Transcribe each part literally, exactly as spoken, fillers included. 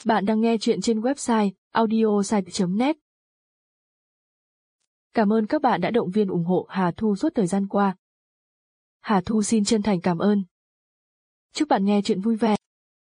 Bạn đang nghe chuyện trên website audiosite chấm net. Cảm ơn các bạn đã động viên ủng hộ Hà Thu suốt thời gian qua. Hà Thu xin chân thành cảm ơn. Chúc bạn nghe chuyện vui vẻ.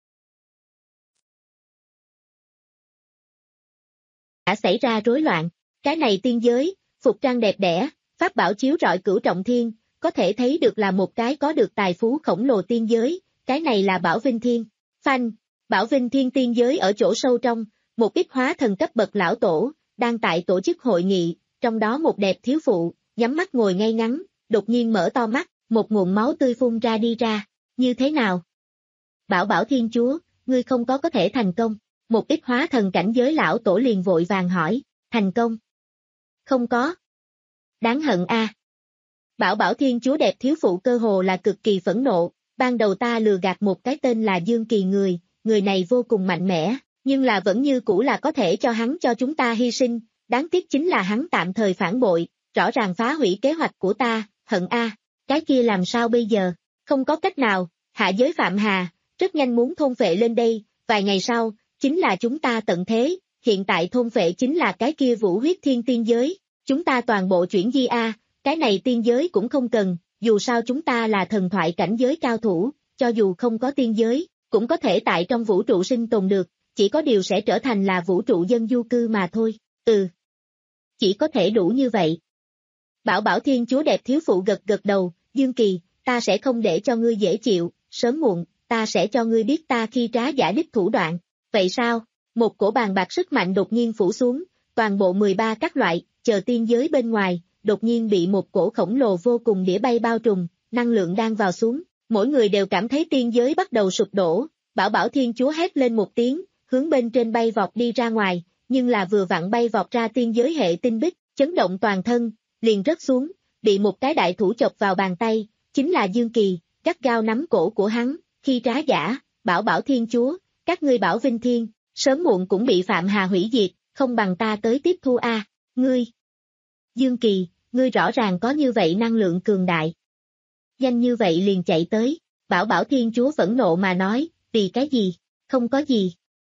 Đã xảy ra rối loạn. Cái này tiên giới, phục trang đẹp đẽ, pháp bảo chiếu rọi cửu trọng thiên, có thể thấy được là một cái có được tài phú khổng lồ tiên giới, cái này là Bảo Vinh Thiên. Phanh, Bảo Vinh Thiên tiên giới ở chỗ sâu trong, một ít hóa thần cấp bậc lão tổ, đang tại tổ chức hội nghị, trong đó một đẹp thiếu phụ, nhắm mắt ngồi ngay ngắn, đột nhiên mở to mắt, một nguồn máu tươi phun ra đi ra, như thế nào? Bảo Bảo Thiên Chúa, ngươi không có có thể thành công, một ít hóa thần cảnh giới lão tổ liền vội vàng hỏi, thành công? Không có. Đáng hận a. À. Bảo Bảo Thiên Chúa đẹp thiếu phụ cơ hồ là cực kỳ phẫn nộ, ban đầu ta lừa gạt một cái tên là Dương Kỳ người, người này vô cùng mạnh mẽ, nhưng là vẫn như cũ là có thể cho hắn cho chúng ta hy sinh, đáng tiếc chính là hắn tạm thời phản bội, rõ ràng phá hủy kế hoạch của ta, hận a, à. Cái kia làm sao bây giờ, không có cách nào, hạ giới Phạm Hà, rất nhanh muốn thôn phệ lên đây, vài ngày sau, chính là chúng ta tận thế, hiện tại thôn phệ chính là cái kia Vũ Huyết Thiên tiên giới, chúng ta toàn bộ chuyển di a, cái này tiên giới cũng không cần, dù sao chúng ta là thần thoại cảnh giới cao thủ, cho dù không có tiên giới, cũng có thể tại trong vũ trụ sinh tồn được, chỉ có điều sẽ trở thành là vũ trụ dân du cư mà thôi, ừ. Chỉ có thể đủ như vậy. Bảo Bảo Thiên Chúa đẹp thiếu phụ gật gật đầu, Dương Kỳ, ta sẽ không để cho ngươi dễ chịu, sớm muộn, ta sẽ cho ngươi biết ta khi trá giả đích thủ đoạn, vậy sao? Một cổ bàn bạc sức mạnh đột nhiên phủ xuống, toàn bộ mười ba các loại, chờ tiên giới bên ngoài, đột nhiên bị một cổ khổng lồ vô cùng đĩa bay bao trùm, năng lượng đang vào xuống, mỗi người đều cảm thấy tiên giới bắt đầu sụp đổ, Bảo Bảo Thiên Chúa hét lên một tiếng, hướng bên trên bay vọt đi ra ngoài, nhưng là vừa vặn bay vọt ra tiên giới hệ tinh bích, chấn động toàn thân, liền rớt xuống, bị một cái đại thủ chộp vào bàn tay, chính là Dương Kỳ, gắt gao nắm cổ của hắn, khi trá giả, Bảo Bảo Thiên Chúa, các ngươi Bảo Vinh Thiên, sớm muộn cũng bị Phạm Hà hủy diệt, không bằng ta tới tiếp thu a, ngươi. Dương Kỳ, ngươi rõ ràng có như vậy năng lượng cường đại. Nhanh như vậy liền chạy tới, Bảo Bảo Thiên Chúa phẫn nộ mà nói, vì cái gì, không có gì.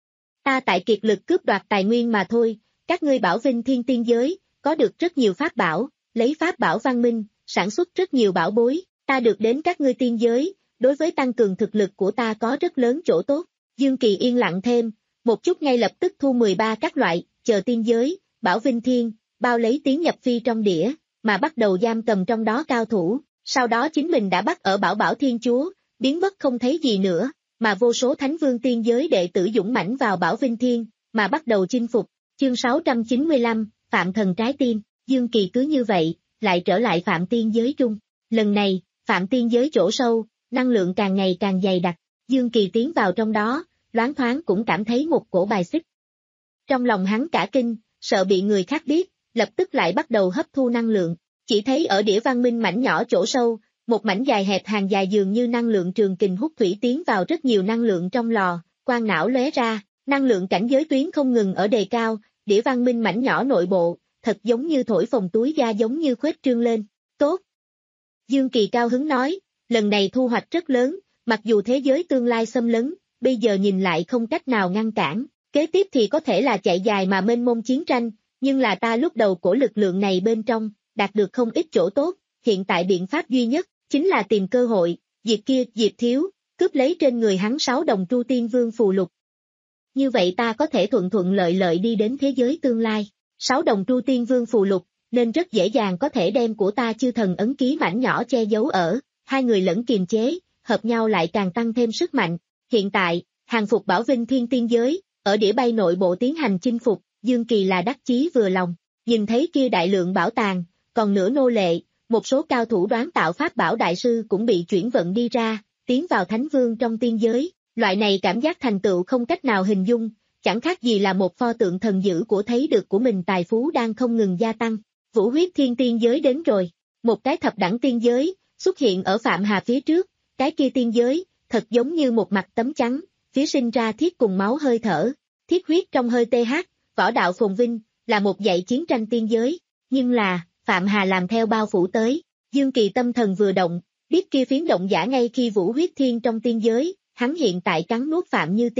Ta tại kiệt lực cướp đoạt tài nguyên mà thôi, các ngươi Bảo Vinh Thiên tiên giới, có được rất nhiều pháp bảo, lấy pháp bảo văn minh, sản xuất rất nhiều bảo bối, ta được đến các ngươi tiên giới, đối với tăng cường thực lực của ta có rất lớn chỗ tốt. Dương Kỳ yên lặng thêm, một chút ngay lập tức thu mười ba các loại, chờ tiên giới, Bảo Vinh Thiên, bao lấy tiến nhập phi trong đĩa, mà bắt đầu giam cầm trong đó cao thủ, sau đó chính mình đã bắt ở Bảo Bảo Thiên Chúa, biến mất không thấy gì nữa, mà vô số Thánh Vương tiên giới đệ tử dũng mãnh vào Bảo Vinh Thiên, mà bắt đầu chinh phục, chương sáu trăm chín mươi lăm, Phạm Thần Trái Tim, Dương Kỳ cứ như vậy, lại trở lại Phạm tiên giới trung, lần này, Phạm tiên giới chỗ sâu, năng lượng càng ngày càng dày đặc, Dương Kỳ tiến vào trong đó, loáng thoáng cũng cảm thấy một cổ bài xích. Trong lòng hắn cả kinh, sợ bị người khác biết, lập tức lại bắt đầu hấp thu năng lượng, chỉ thấy ở đĩa văn minh mảnh nhỏ chỗ sâu, một mảnh dài hẹp hàng dài dường như năng lượng trường kình hút thủy tiến vào rất nhiều năng lượng trong lò, quang não lóe ra, năng lượng cảnh giới tuyến không ngừng ở đề cao, đĩa văn minh mảnh nhỏ nội bộ, thật giống như thổi phồng túi da giống như khuếch trương lên, tốt. Dương Kỳ cao hứng nói, lần này thu hoạch rất lớn, mặc dù thế giới tương lai xâm lấn, bây giờ nhìn lại không cách nào ngăn cản, kế tiếp thì có thể là chạy dài mà mênh mông chiến tranh, nhưng là ta lúc đầu của lực lượng này bên trong, đạt được không ít chỗ tốt, hiện tại biện pháp duy nhất, chính là tìm cơ hội, diệt kia, diệt thiếu, cướp lấy trên người hắn sáu đồng Tru Tiên Vương phù lục. Như vậy ta có thể thuận thuận lợi lợi đi đến thế giới tương lai, sáu đồng Tru Tiên Vương phù lục, nên rất dễ dàng có thể đem của ta chư thần ấn ký mảnh nhỏ che giấu ở, hai người lẫn kiềm chế, hợp nhau lại càng tăng thêm sức mạnh. Hiện tại, hàng phục Bảo Vinh Thiên tiên giới, ở đĩa bay nội bộ tiến hành chinh phục, Dương Kỳ là đắc chí vừa lòng, nhìn thấy kia đại lượng bảo tàng, còn nửa nô lệ, một số cao thủ đoán tạo pháp bảo đại sư cũng bị chuyển vận đi ra, tiến vào Thánh Vương trong tiên giới, loại này cảm giác thành tựu không cách nào hình dung, chẳng khác gì là một pho tượng thần dữ của thấy được của mình tài phú đang không ngừng gia tăng. Vũ Huyết Thiên tiên giới đến rồi, một cái thập đẳng tiên giới, xuất hiện ở Phạm Hà phía trước, cái kia tiên giới, thật giống như một mặt tấm trắng, phía sinh ra thiết cùng máu hơi thở, thiết huyết trong hơi th, võ đạo phồn vinh, là một dạy chiến tranh tiên giới, nhưng là, Phạm Hà làm theo bao phủ tới, Dương Kỳ tâm thần vừa động, biết kia phiến động giả ngay khi Vũ Huyết Thiên trong tiên giới, hắn hiện tại cắn nuốt Phạm Như Ti,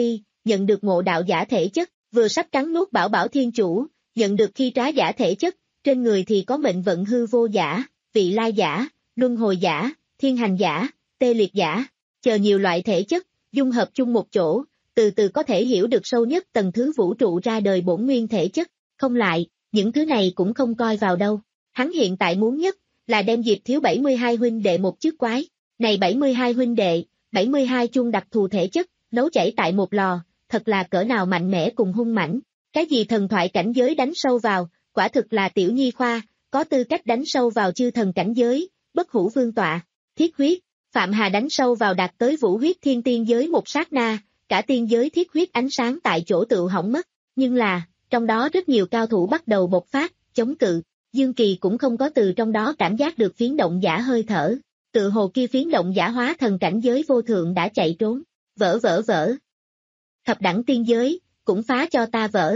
nhận được ngộ đạo giả thể chất, vừa sắp cắn nuốt Bảo Bảo Thiên Chủ, nhận được khi trá giả thể chất, trên người thì có mệnh vận hư vô giả, vị lai giả, luân hồi giả, thiên hành giả, tê liệt giả, chờ nhiều loại thể chất, dung hợp chung một chỗ, từ từ có thể hiểu được sâu nhất tầng thứ vũ trụ ra đời bổn nguyên thể chất, không lại, những thứ này cũng không coi vào đâu. Hắn hiện tại muốn nhất là đem Diệp Thiếu bảy mươi hai huynh đệ một chiếc quái, này bảy mươi hai huynh đệ, bảy mươi hai chung đặc thù thể chất, nấu chảy tại một lò, thật là cỡ nào mạnh mẽ cùng hung mãnh. Cái gì thần thoại cảnh giới đánh sâu vào, quả thực là tiểu nhi khoa, có tư cách đánh sâu vào chư thần cảnh giới, bất hủ vương tọa, thiết huyết, Phạm Hà đánh sâu vào đạt tới vũ huyết thiên tiên giới một sát na, cả tiên giới thiết huyết ánh sáng tại chỗ tự hỏng mất, nhưng là, trong đó rất nhiều cao thủ bắt đầu bộc phát, chống cự, Dương Kỳ cũng không có từ trong đó cảm giác được phiến động giả hơi thở, tự hồ kia phiến động giả hóa thần cảnh giới vô thượng đã chạy trốn, vỡ vỡ vỡ. Thập đẳng tiên giới, cũng phá cho ta vỡ.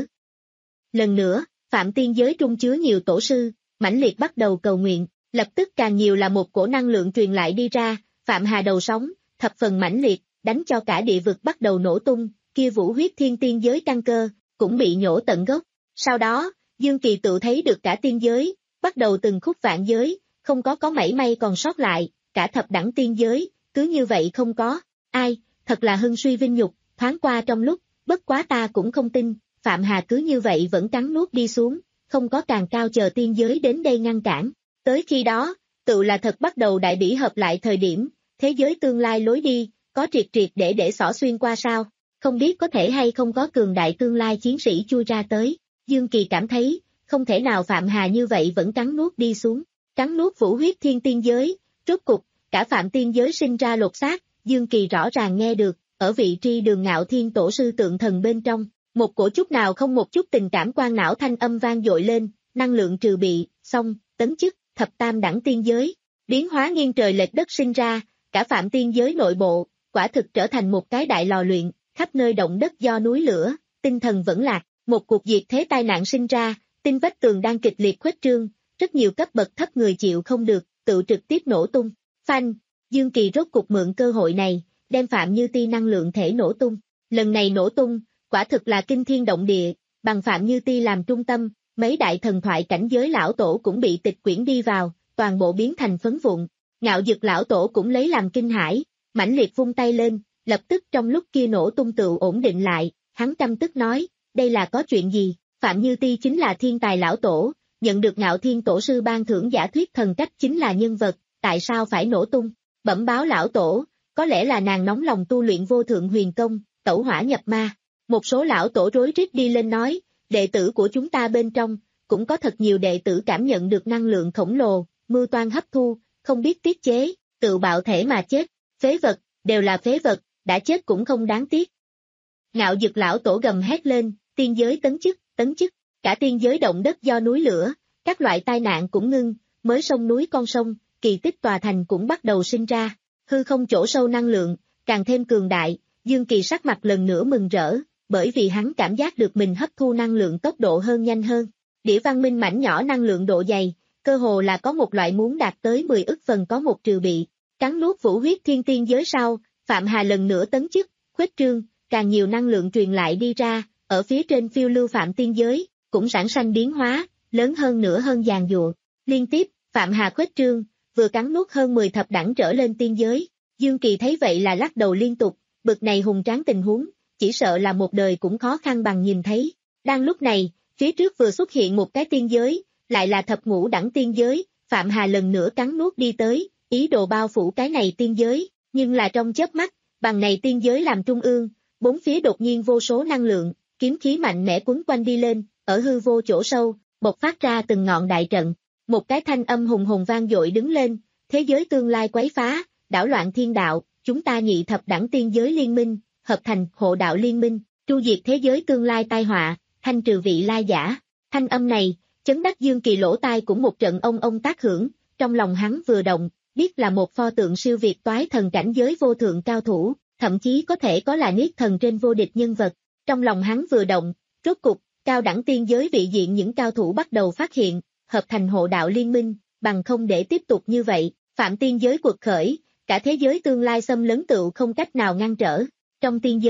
Lần nữa, Phạm tiên giới trung chứa nhiều tổ sư, mãnh liệt bắt đầu cầu nguyện, lập tức càng nhiều là một cổ năng lượng truyền lại đi ra, Phạm Hà đầu sóng, thập phần mãnh liệt, đánh cho cả địa vực bắt đầu nổ tung, kia vũ huyết thiên tiên giới căn cơ, cũng bị nhổ tận gốc. Sau đó, Dương Kỳ tự thấy được cả tiên giới, bắt đầu từng khúc vạn giới, không có có mảy may còn sót lại, cả thập đẳng tiên giới, cứ như vậy không có, ai, thật là hưng suy vinh nhục, thoáng qua trong lúc, bất quá ta cũng không tin, Phạm Hà cứ như vậy vẫn cắn nuốt đi xuống, không có càng cao chờ tiên giới đến đây ngăn cản. Tới khi đó, tự là thật bắt đầu đại bỉ hợp lại thời điểm, thế giới tương lai lối đi, có triệt triệt để để xỏ xuyên qua sao, không biết có thể hay không có cường đại tương lai chiến sĩ chui ra tới. Dương Kỳ cảm thấy, không thể nào Phạm Hà như vậy vẫn cắn nuốt đi xuống, cắn nuốt vũ huyết thiên tiên giới, rốt cục, cả Phạm tiên giới sinh ra lột xác, Dương Kỳ rõ ràng nghe được, ở vị tri đường Ngạo Thiên tổ sư tượng thần bên trong, một cổ chút nào không một chút tình cảm quan não thanh âm vang dội lên, năng lượng trừ bị, xong, tấn chức, thập tam đẳng tiên giới, biến hóa nghiêng trời lệch đất sinh ra, cả Phạm tiên giới nội bộ, quả thực trở thành một cái đại lò luyện, khắp nơi động đất do núi lửa, tinh thần vẫn lạc, một cuộc diệt thế tai nạn sinh ra, tinh vách tường đang kịch liệt khuếch trương, rất nhiều cấp bậc thấp người chịu không được, tự trực tiếp nổ tung, phanh, Dương Kỳ rốt cục mượn cơ hội này, đem Phạm Như Ti năng lượng thể nổ tung, lần này nổ tung, quả thực là kinh thiên động địa, bằng Phạm Như Ti làm trung tâm, mấy đại thần thoại cảnh giới lão tổ cũng bị tịch quyển đi vào, toàn bộ biến thành phấn vụn, Ngạo Dực lão tổ cũng lấy làm kinh hãi, mãnh liệt vung tay lên, lập tức trong lúc kia nổ tung tự ổn định lại, hắn căm tức nói, đây là có chuyện gì, Phạm Như Ti chính là thiên tài lão tổ, nhận được Ngạo Thiên tổ sư ban thưởng giả thuyết thần cách chính là nhân vật, tại sao phải nổ tung, bẩm báo lão tổ, có lẽ là nàng nóng lòng tu luyện vô thượng huyền công, tẩu hỏa nhập ma, một số lão tổ rối rít đi lên nói, đệ tử của chúng ta bên trong, cũng có thật nhiều đệ tử cảm nhận được năng lượng khổng lồ, mưu toan hấp thu, không biết tiết chế, tự bạo thể mà chết, phế vật, đều là phế vật, đã chết cũng không đáng tiếc. Ngạo Dực lão tổ gầm hét lên, tiên giới tấn chức, tấn chức, cả tiên giới động đất do núi lửa, các loại tai nạn cũng ngưng, mới sông núi con sông, kỳ tích tòa thành cũng bắt đầu sinh ra, hư không chỗ sâu năng lượng, càng thêm cường đại, Dương Kỳ sắc mặt lần nữa mừng rỡ, bởi vì hắn cảm giác được mình hấp thu năng lượng tốc độ hơn nhanh hơn, đĩa văn minh mảnh nhỏ năng lượng độ dày, cơ hồ là có một loại muốn đạt tới mười ức phần có một trừ bị, cắn nuốt vũ huyết thiên tiên giới sau, Phạm Hà lần nữa tấn chức, khuếch trương, càng nhiều năng lượng truyền lại đi ra, ở phía trên phiêu lưu Phạm tiên giới, cũng sản sanh biến hóa, lớn hơn nữa hơn giàn dụa. Liên tiếp, Phạm Hà khuếch trương, vừa cắn nuốt hơn mười thập đẳng trở lên tiên giới, Dương Kỳ thấy vậy là lắc đầu liên tục, bực này hùng tráng tình huống, chỉ sợ là một đời cũng khó khăn bằng nhìn thấy. Đang lúc này, phía trước vừa xuất hiện một cái tiên giới, lại là thập ngũ đẳng tiên giới, Phạm Hà lần nữa cắn nuốt đi tới, ý đồ bao phủ cái này tiên giới, nhưng là trong chớp mắt, bằng này tiên giới làm trung ương, bốn phía đột nhiên vô số năng lượng, kiếm khí mạnh mẽ quấn quanh đi lên, ở hư vô chỗ sâu, bộc phát ra từng ngọn đại trận, một cái thanh âm hùng hùng vang dội đứng lên, thế giới tương lai quấy phá, đảo loạn thiên đạo, chúng ta nhị thập đẳng tiên giới liên minh, hợp thành hộ đạo liên minh, tru diệt thế giới tương lai tai họa, thanh trừ vị lai giả. Thanh âm này, chấn đắc Dương Kỳ lỗ tai cũng một trận ông ông tác hưởng, trong lòng hắn vừa động, biết là một pho tượng siêu việt toái thần cảnh giới vô thượng cao thủ, thậm chí có thể có là niết thần trên vô địch nhân vật. Trong lòng hắn vừa động, rốt cục, cao đẳng tiên giới vị diện những cao thủ bắt đầu phát hiện, hợp thành hộ đạo liên minh, bằng không để tiếp tục như vậy, Phạm tiên giới quật khởi, cả thế giới tương lai xâm lấn tựu không cách nào ngăn trở. Trong tiên giới,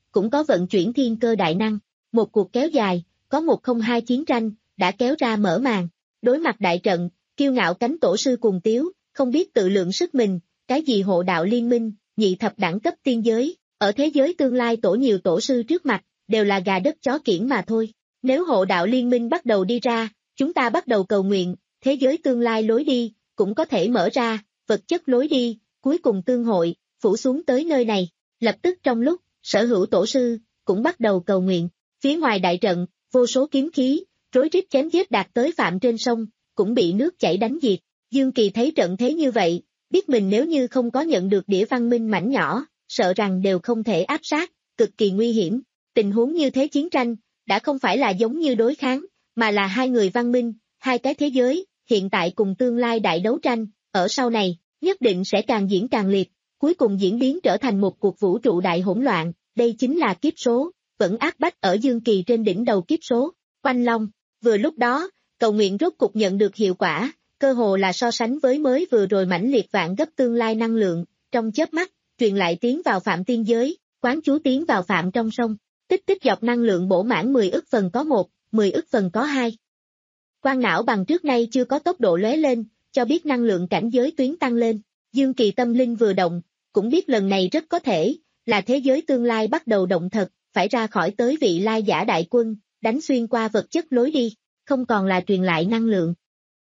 cũng có vận chuyển thiên cơ đại năng. Một cuộc kéo dài, có một không hai chiến tranh, đã kéo ra mở màn. Đối mặt đại trận, kiêu ngạo cánh tổ sư cùng tiếu, không biết tự lượng sức mình, cái gì hộ đạo liên minh, nhị thập đẳng cấp tiên giới, ở thế giới tương lai tổ nhiều tổ sư trước mặt, đều là gà đất chó kiểng mà thôi. Nếu hộ đạo liên minh bắt đầu đi ra, chúng ta bắt đầu cầu nguyện, thế giới tương lai lối đi, cũng có thể mở ra, vật chất lối đi, cuối cùng tương hội, phủ xuống tới nơi này. Lập tức trong lúc, sở hữu tổ sư, cũng bắt đầu cầu nguyện. Phía ngoài đại trận, vô số kiếm khí, rối rít chém giết đạt tới phạm trên sông, cũng bị nước chảy đánh diệt. Dương Kỳ thấy trận thế như vậy, biết mình nếu như không có nhận được đĩa văn minh mảnh nhỏ, sợ rằng đều không thể áp sát, cực kỳ nguy hiểm. Tình huống như thế chiến tranh, đã không phải là giống như đối kháng, mà là hai người văn minh, hai cái thế giới, hiện tại cùng tương lai đại đấu tranh, ở sau này, nhất định sẽ càng diễn càng liệt, cuối cùng diễn biến trở thành một cuộc vũ trụ đại hỗn loạn, đây chính là kiếp số, vẫn áp bách ở Dương Kỳ trên đỉnh đầu kiếp số. Oanh Long, vừa lúc đó, cầu nguyện rốt cục nhận được hiệu quả, cơ hồ là so sánh với mới vừa rồi mãnh liệt vạn gấp tương lai năng lượng, trong chớp mắt, truyền lại tiến vào phạm tiên giới, quán chú tiến vào phạm trong sông, tích tích dọc năng lượng bổ mãn mười ức phần có một, mười ức phần có hai. Quang não bằng trước nay chưa có tốc độ lóe lên, cho biết năng lượng cảnh giới tuyến tăng lên. Dương Kỳ tâm linh vừa động, cũng biết lần này rất có thể, là thế giới tương lai bắt đầu động thật, phải ra khỏi tới vị lai giả đại quân, đánh xuyên qua vật chất lối đi, không còn là truyền lại năng lượng,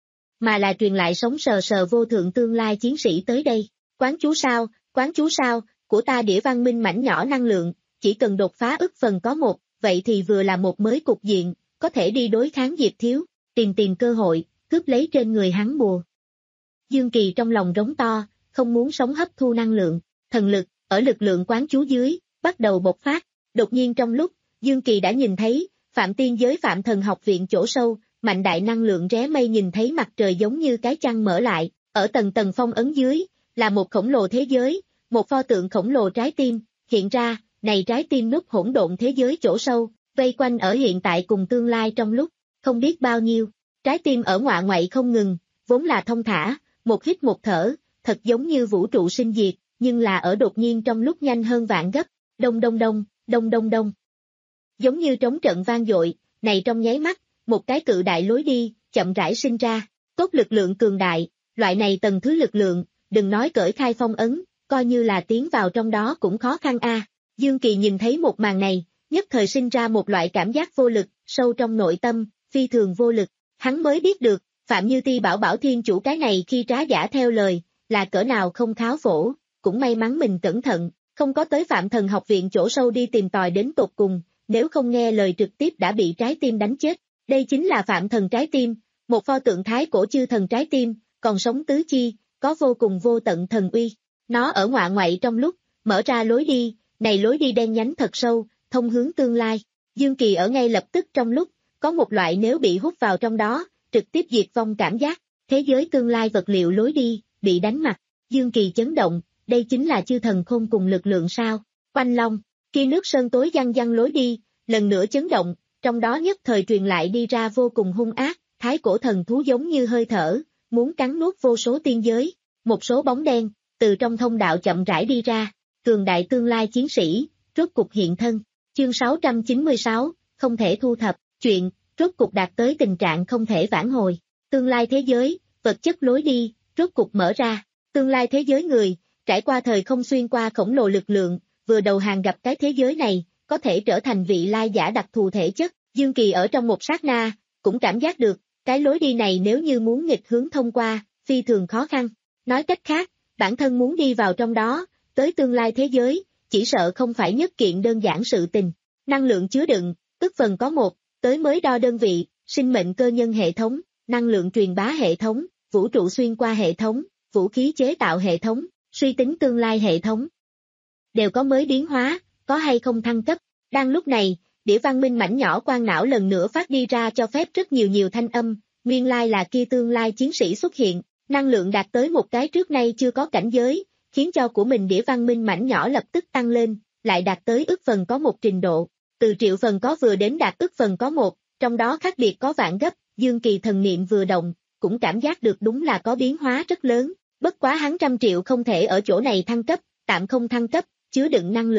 mà là truyền lại sống sờ sờ vô thượng tương lai chiến sĩ tới đây. Quán chú sao, quán chú sao, của ta đĩa văn minh mảnh nhỏ năng lượng, chỉ cần đột phá ức phần có một, vậy thì vừa là một mới cục diện, có thể đi đối kháng Diệp Thiếu, tìm tìm cơ hội, cướp lấy trên người hắn bùa. Dương Kỳ trong lòng rống to, không muốn sống hấp thu năng lượng, thần lực, ở lực lượng quán chú dưới, bắt đầu bộc phát. Đột nhiên trong lúc, Dương Kỳ đã nhìn thấy, phạm tiên giới phạm thần học viện chỗ sâu, mạnh đại năng lượng ré mây nhìn thấy mặt trời giống như cái chăn mở lại, ở tầng tầng phong ấn dưới, là một khổng lồ thế giới, một pho tượng khổng lồ trái tim, hiện ra, này trái tim núp hỗn độn thế giới chỗ sâu, vây quanh ở hiện tại cùng tương lai trong lúc, không biết bao nhiêu, trái tim ở ngoạ ngoại không ngừng, vốn là thông thả, một hít một thở, thật giống như vũ trụ sinh diệt, nhưng là ở đột nhiên trong lúc nhanh hơn vạn gấp, đông đông đông, đông đông đông. Giống như trống trận vang dội, này trong nháy mắt, một cái cự đại lối đi, chậm rãi sinh ra, cốt lực lượng cường đại, loại này tầng thứ lực lượng, đừng nói cởi khai phong ấn, coi như là tiến vào trong đó cũng khó khăn a. Dương Kỳ nhìn thấy một màn này, nhất thời sinh ra một loại cảm giác vô lực, sâu trong nội tâm, phi thường vô lực, hắn mới biết được, Phạm Như Ti bảo bảo thiên chủ cái này khi trá giả theo lời, là cỡ nào không kháo phổ, cũng may mắn mình cẩn thận, không có tới Phạm Thần học viện chỗ sâu đi tìm tòi đến tột cùng, nếu không nghe lời trực tiếp đã bị trái tim đánh chết. Đây chính là Phạm Thần trái tim, một pho tượng thái cổ chư thần trái tim, còn sống tứ chi, có vô cùng vô tận thần uy. Nó ở ngoạ ngoại trong lúc, mở ra lối đi, này lối đi đen nhánh thật sâu, thông hướng tương lai. Dương Kỳ ở ngay lập tức trong lúc, có một loại nếu bị hút vào trong đó, trực tiếp diệt vong cảm giác, thế giới tương lai vật liệu lối đi, bị đánh mặt. Dương Kỳ chấn động, đây chính là chư thần khôn cùng lực lượng sao. Oanh Long, kia nước sơn tối văng văng lối đi, lần nữa chấn động, trong đó nhất thời truyền lại đi ra vô cùng hung ác, thái cổ thần thú giống như hơi thở, muốn cắn nuốt vô số tiên giới, một số bóng đen, từ trong thông đạo chậm rãi đi ra, cường đại tương lai chiến sĩ, rốt cục hiện thân. Chương sáu trăm chín mươi sáu, không thể thu thập, chuyện, rốt cục đạt tới tình trạng không thể vãn hồi. Tương lai thế giới, vật chất lối đi, rốt cục mở ra. Tương lai thế giới người, trải qua thời không xuyên qua khổng lồ lực lượng, vừa đầu hàng gặp cái thế giới này, có thể trở thành vị lai giả đặc thù thể chất. Dương Kỳ ở trong một sát na, cũng cảm giác được, cái lối đi này nếu như muốn nghịch hướng thông qua, phi thường khó khăn. Nói cách khác, bản thân muốn đi vào trong đó, tới tương lai thế giới, chỉ sợ không phải nhất kiện đơn giản sự tình. Năng lượng chứa đựng, tức phần có một, tới mới đo đơn vị, sinh mệnh cơ nhân hệ thống, năng lượng truyền bá hệ thống, vũ trụ xuyên qua hệ thống, vũ khí chế tạo hệ thống, suy tính tương lai hệ thống. Đều có mới biến hóa, có hay không thăng cấp. Đang lúc này, đĩa văn minh mảnh nhỏ quang não lần nữa phát đi ra cho phép rất nhiều nhiều thanh âm, nguyên lai là kia tương lai chiến sĩ xuất hiện, năng lượng đạt tới một cái trước nay chưa có cảnh giới, khiến cho của mình đĩa văn minh mảnh nhỏ lập tức tăng lên, lại đạt tới ức phần có một trình độ, từ triệu phần có vừa đến đạt ức phần có một, trong đó khác biệt có vạn gấp. Dương Kỳ thần niệm vừa động, cũng cảm giác được đúng là có biến hóa rất lớn, bất quá hắn trăm triệu không thể ở chỗ này thăng cấp, tạm không thăng cấp, chứa đựng năng lượng,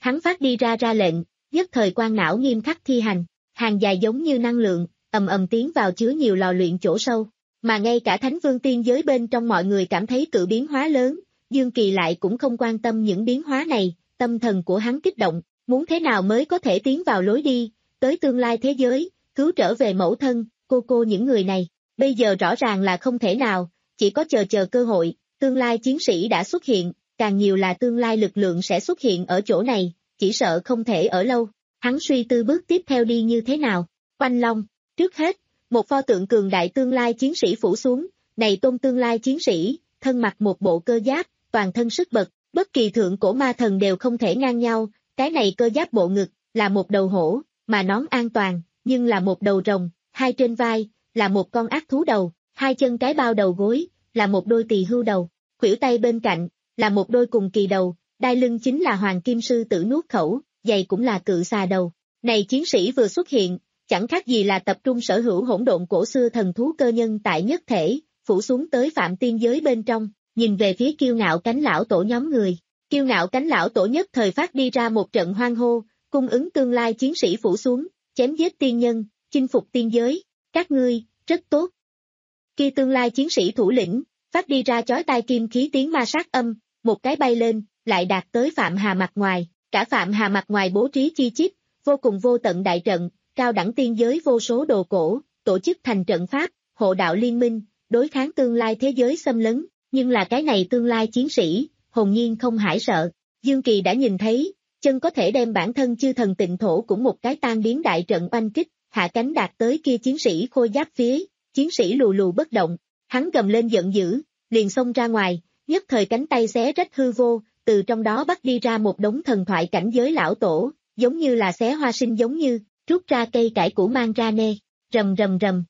Hắn phát đi ra ra lệnh, nhất thời quan não nghiêm khắc thi hành, hàng dài giống như năng lượng, ầm ầm tiến vào chứa nhiều lò luyện chỗ sâu, mà ngay cả Thánh Vương tiên giới bên trong mọi người cảm thấy cự biến hóa lớn, Dương Kỳ lại cũng không quan tâm những biến hóa này, tâm thần của hắn kích động, muốn thế nào mới có thể tiến vào lối đi, tới tương lai thế giới, cứu trở về mẫu thân, cô cô những người này, bây giờ rõ ràng là không thể nào, chỉ có chờ chờ cơ hội, tương lai chiến sĩ đã xuất hiện, càng nhiều là tương lai lực lượng sẽ xuất hiện ở chỗ này, chỉ sợ không thể ở lâu, hắn suy tư bước tiếp theo đi như thế nào, Oanh Long, trước hết, một pho tượng cường đại tương lai chiến sĩ phủ xuống, này tôn tương lai chiến sĩ, thân mặc một bộ cơ giáp, toàn thân sức bật, bất kỳ thượng cổ ma thần đều không thể ngang nhau, cái này cơ giáp bộ ngực, là một đầu hổ, mà nón an toàn, nhưng là một đầu rồng, hai trên vai, là một con ác thú đầu, hai chân cái bao đầu gối, là một đôi tỳ hưu đầu, khuỷu tay bên cạnh, là một đôi cùng kỳ đầu, đai lưng chính là hoàng kim sư tử nuốt khẩu, giày cũng là cự xà đầu. Này chiến sĩ vừa xuất hiện, chẳng khác gì là tập trung sở hữu hỗn độn cổ xưa thần thú cơ nhân tại nhất thể, phủ xuống tới phạm tiên giới bên trong, nhìn về phía kiêu ngạo cánh lão tổ nhóm người. Kiêu ngạo cánh lão tổ nhất thời phát đi ra một trận hoang hô, cung ứng tương lai chiến sĩ phủ xuống, chém giết tiên nhân, chinh phục tiên giới, các ngươi, rất tốt. Kia tương lai chiến sĩ thủ lĩnh, phát đi ra chói tai kim khí tiếng ma sát âm, một cái bay lên, lại đạt tới Phạm Hà mặt ngoài, cả Phạm Hà mặt ngoài bố trí chi chít, vô cùng vô tận đại trận, cao đẳng tiên giới vô số đồ cổ, tổ chức thành trận pháp, hộ đạo liên minh, đối kháng tương lai thế giới xâm lấn, nhưng là cái này tương lai chiến sĩ, hồn nhiên không hãi sợ. Dương Kỳ đã nhìn thấy, chân có thể đem bản thân chư thần tịnh thổ cũng một cái tan biến đại trận oanh kích, hạ cánh đạt tới kia chiến sĩ khôi giáp phía, chiến sĩ lù lù bất động, hắn gầm lên giận dữ, liền xông ra ngoài, nhất thời cánh tay xé rách hư vô, từ trong đó bắt đi ra một đống thần thoại cảnh giới lão tổ, giống như là xé hoa sinh giống như, rút ra cây cải củ mang ra nê, rầm rầm rầm.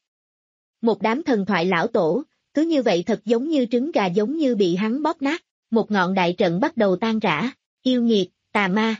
Một đám thần thoại lão tổ, cứ như vậy thật giống như trứng gà giống như bị hắn bóp nát, một ngọn đại trận bắt đầu tan rã, yêu nghiệt, tà ma.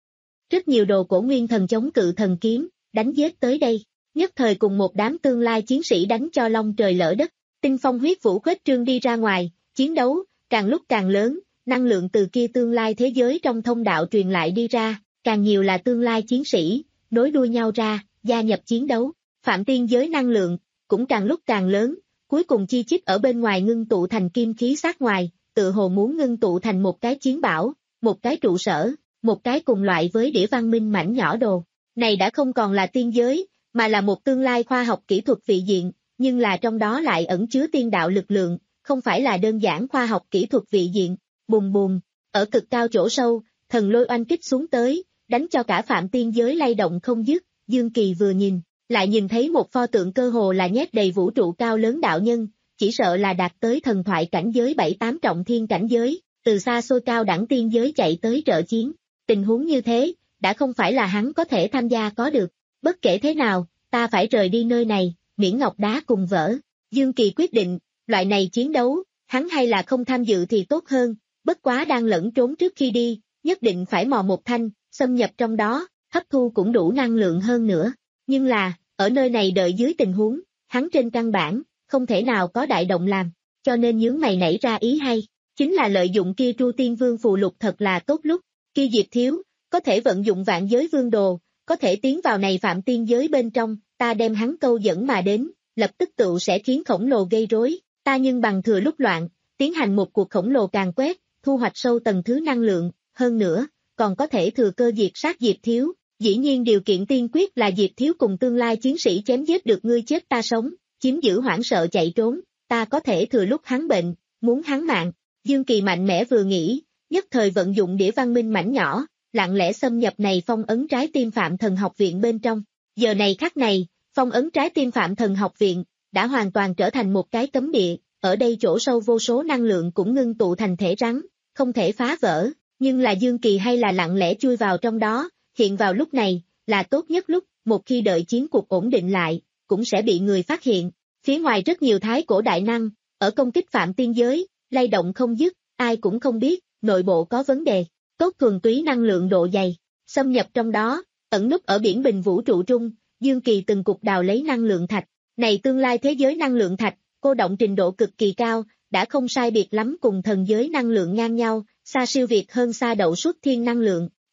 Rất nhiều đồ cổ nguyên thần chống cự thần kiếm, đánh giết tới đây, nhất thời cùng một đám tương lai chiến sĩ đánh cho long trời lỡ đất, tinh phong huyết vũ khuếch trương đi ra ngoài, chiến đấu, càng lúc càng lớn, năng lượng từ kia tương lai thế giới trong thông đạo truyền lại đi ra, càng nhiều là tương lai chiến sĩ, nối đuôi nhau ra, gia nhập chiến đấu, phạm tiên giới năng lượng, cũng càng lúc càng lớn, cuối cùng chi chít ở bên ngoài ngưng tụ thành kim khí sát ngoài, tự hồ muốn ngưng tụ thành một cái chiến bảo, một cái trụ sở, một cái cùng loại với đĩa văn minh mảnh nhỏ đồ. Này đã không còn là tiên giới, mà là một tương lai khoa học kỹ thuật vị diện, nhưng là trong đó lại ẩn chứa tiên đạo lực lượng, không phải là đơn giản khoa học kỹ thuật vị diện. Bùm bùm, ở cực cao chỗ sâu, thần lôi oanh kích xuống tới, đánh cho cả phạm tiên giới lay động không dứt. Dương Kỳ vừa nhìn, lại nhìn thấy một pho tượng cơ hồ là nhét đầy vũ trụ cao lớn đạo nhân, chỉ sợ là đạt tới thần thoại cảnh giới bảy tám trọng thiên cảnh giới, từ xa xôi cao đẳng tiên giới chạy tới trợ chiến. Tình huống như thế, đã không phải là hắn có thể tham gia có được. Bất kể thế nào, ta phải rời đi nơi này, miễn ngọc đá cùng vỡ. Dương Kỳ quyết định, loại này chiến đấu, hắn hay là không tham dự thì tốt hơn, bất quá đang lẫn trốn trước khi đi, nhất định phải mò một thanh, xâm nhập trong đó, hấp thu cũng đủ năng lượng hơn nữa. Nhưng là, ở nơi này đợi dưới tình huống, hắn trên căn bản, không thể nào có đại động làm, cho nên nhướng mày nảy ra ý hay, chính là lợi dụng kia Tru Tiên Vương phù lục thật là tốt lúc, kia Diệp Thiếu, có thể vận dụng vạn giới vương đồ, có thể tiến vào này phạm tiên giới bên trong, ta đem hắn câu dẫn mà đến, lập tức tựu sẽ khiến khổng lồ gây rối, ta nhưng bằng thừa lúc loạn, tiến hành một cuộc khổng lồ càng quét, thu hoạch sâu tầng thứ năng lượng, hơn nữa, còn có thể thừa cơ diệt sát Diệp Thiếu, dĩ nhiên điều kiện tiên quyết là Diệp Thiếu cùng tương lai chiến sĩ chém giết được ngươi chết ta sống, chiếm giữ hoảng sợ chạy trốn, ta có thể thừa lúc hắn bệnh, muốn hắn mạng. Dương Kỳ mạnh mẽ vừa nghĩ, nhất thời vận dụng đĩa văn minh mảnh nhỏ, lặng lẽ xâm nhập này phong ấn trái tim Phạm Thần Học Viện bên trong. Giờ này khắc này, phong ấn trái tim Phạm Thần Học Viện đã hoàn toàn trở thành một cái cấm địa, ở đây chỗ sâu vô số năng lượng cũng ngưng tụ thành thể rắn, không thể phá vỡ, nhưng là Dương Kỳ hay là lặng lẽ chui vào trong đó, hiện vào lúc này, là tốt nhất lúc, một khi đợi chiến cuộc ổn định lại, cũng sẽ bị người phát hiện. Phía ngoài rất nhiều thái cổ đại năng, ở công kích phạm tiên giới, lay động không dứt, ai cũng không biết, nội bộ có vấn đề, tốt thuần túy năng lượng độ dày, xâm nhập trong đó, ẩn núp ở biển bình vũ trụ trung, Dương Kỳ từng cục đào lấy năng lượng thạch, này tương lai thế giới năng lượng thạch, cô động trình độ cực kỳ cao, đã không sai biệt lắm cùng thần giới năng lượng ngang nhau, xa siêu việt hơn xa đậu suất thiên năng lượng,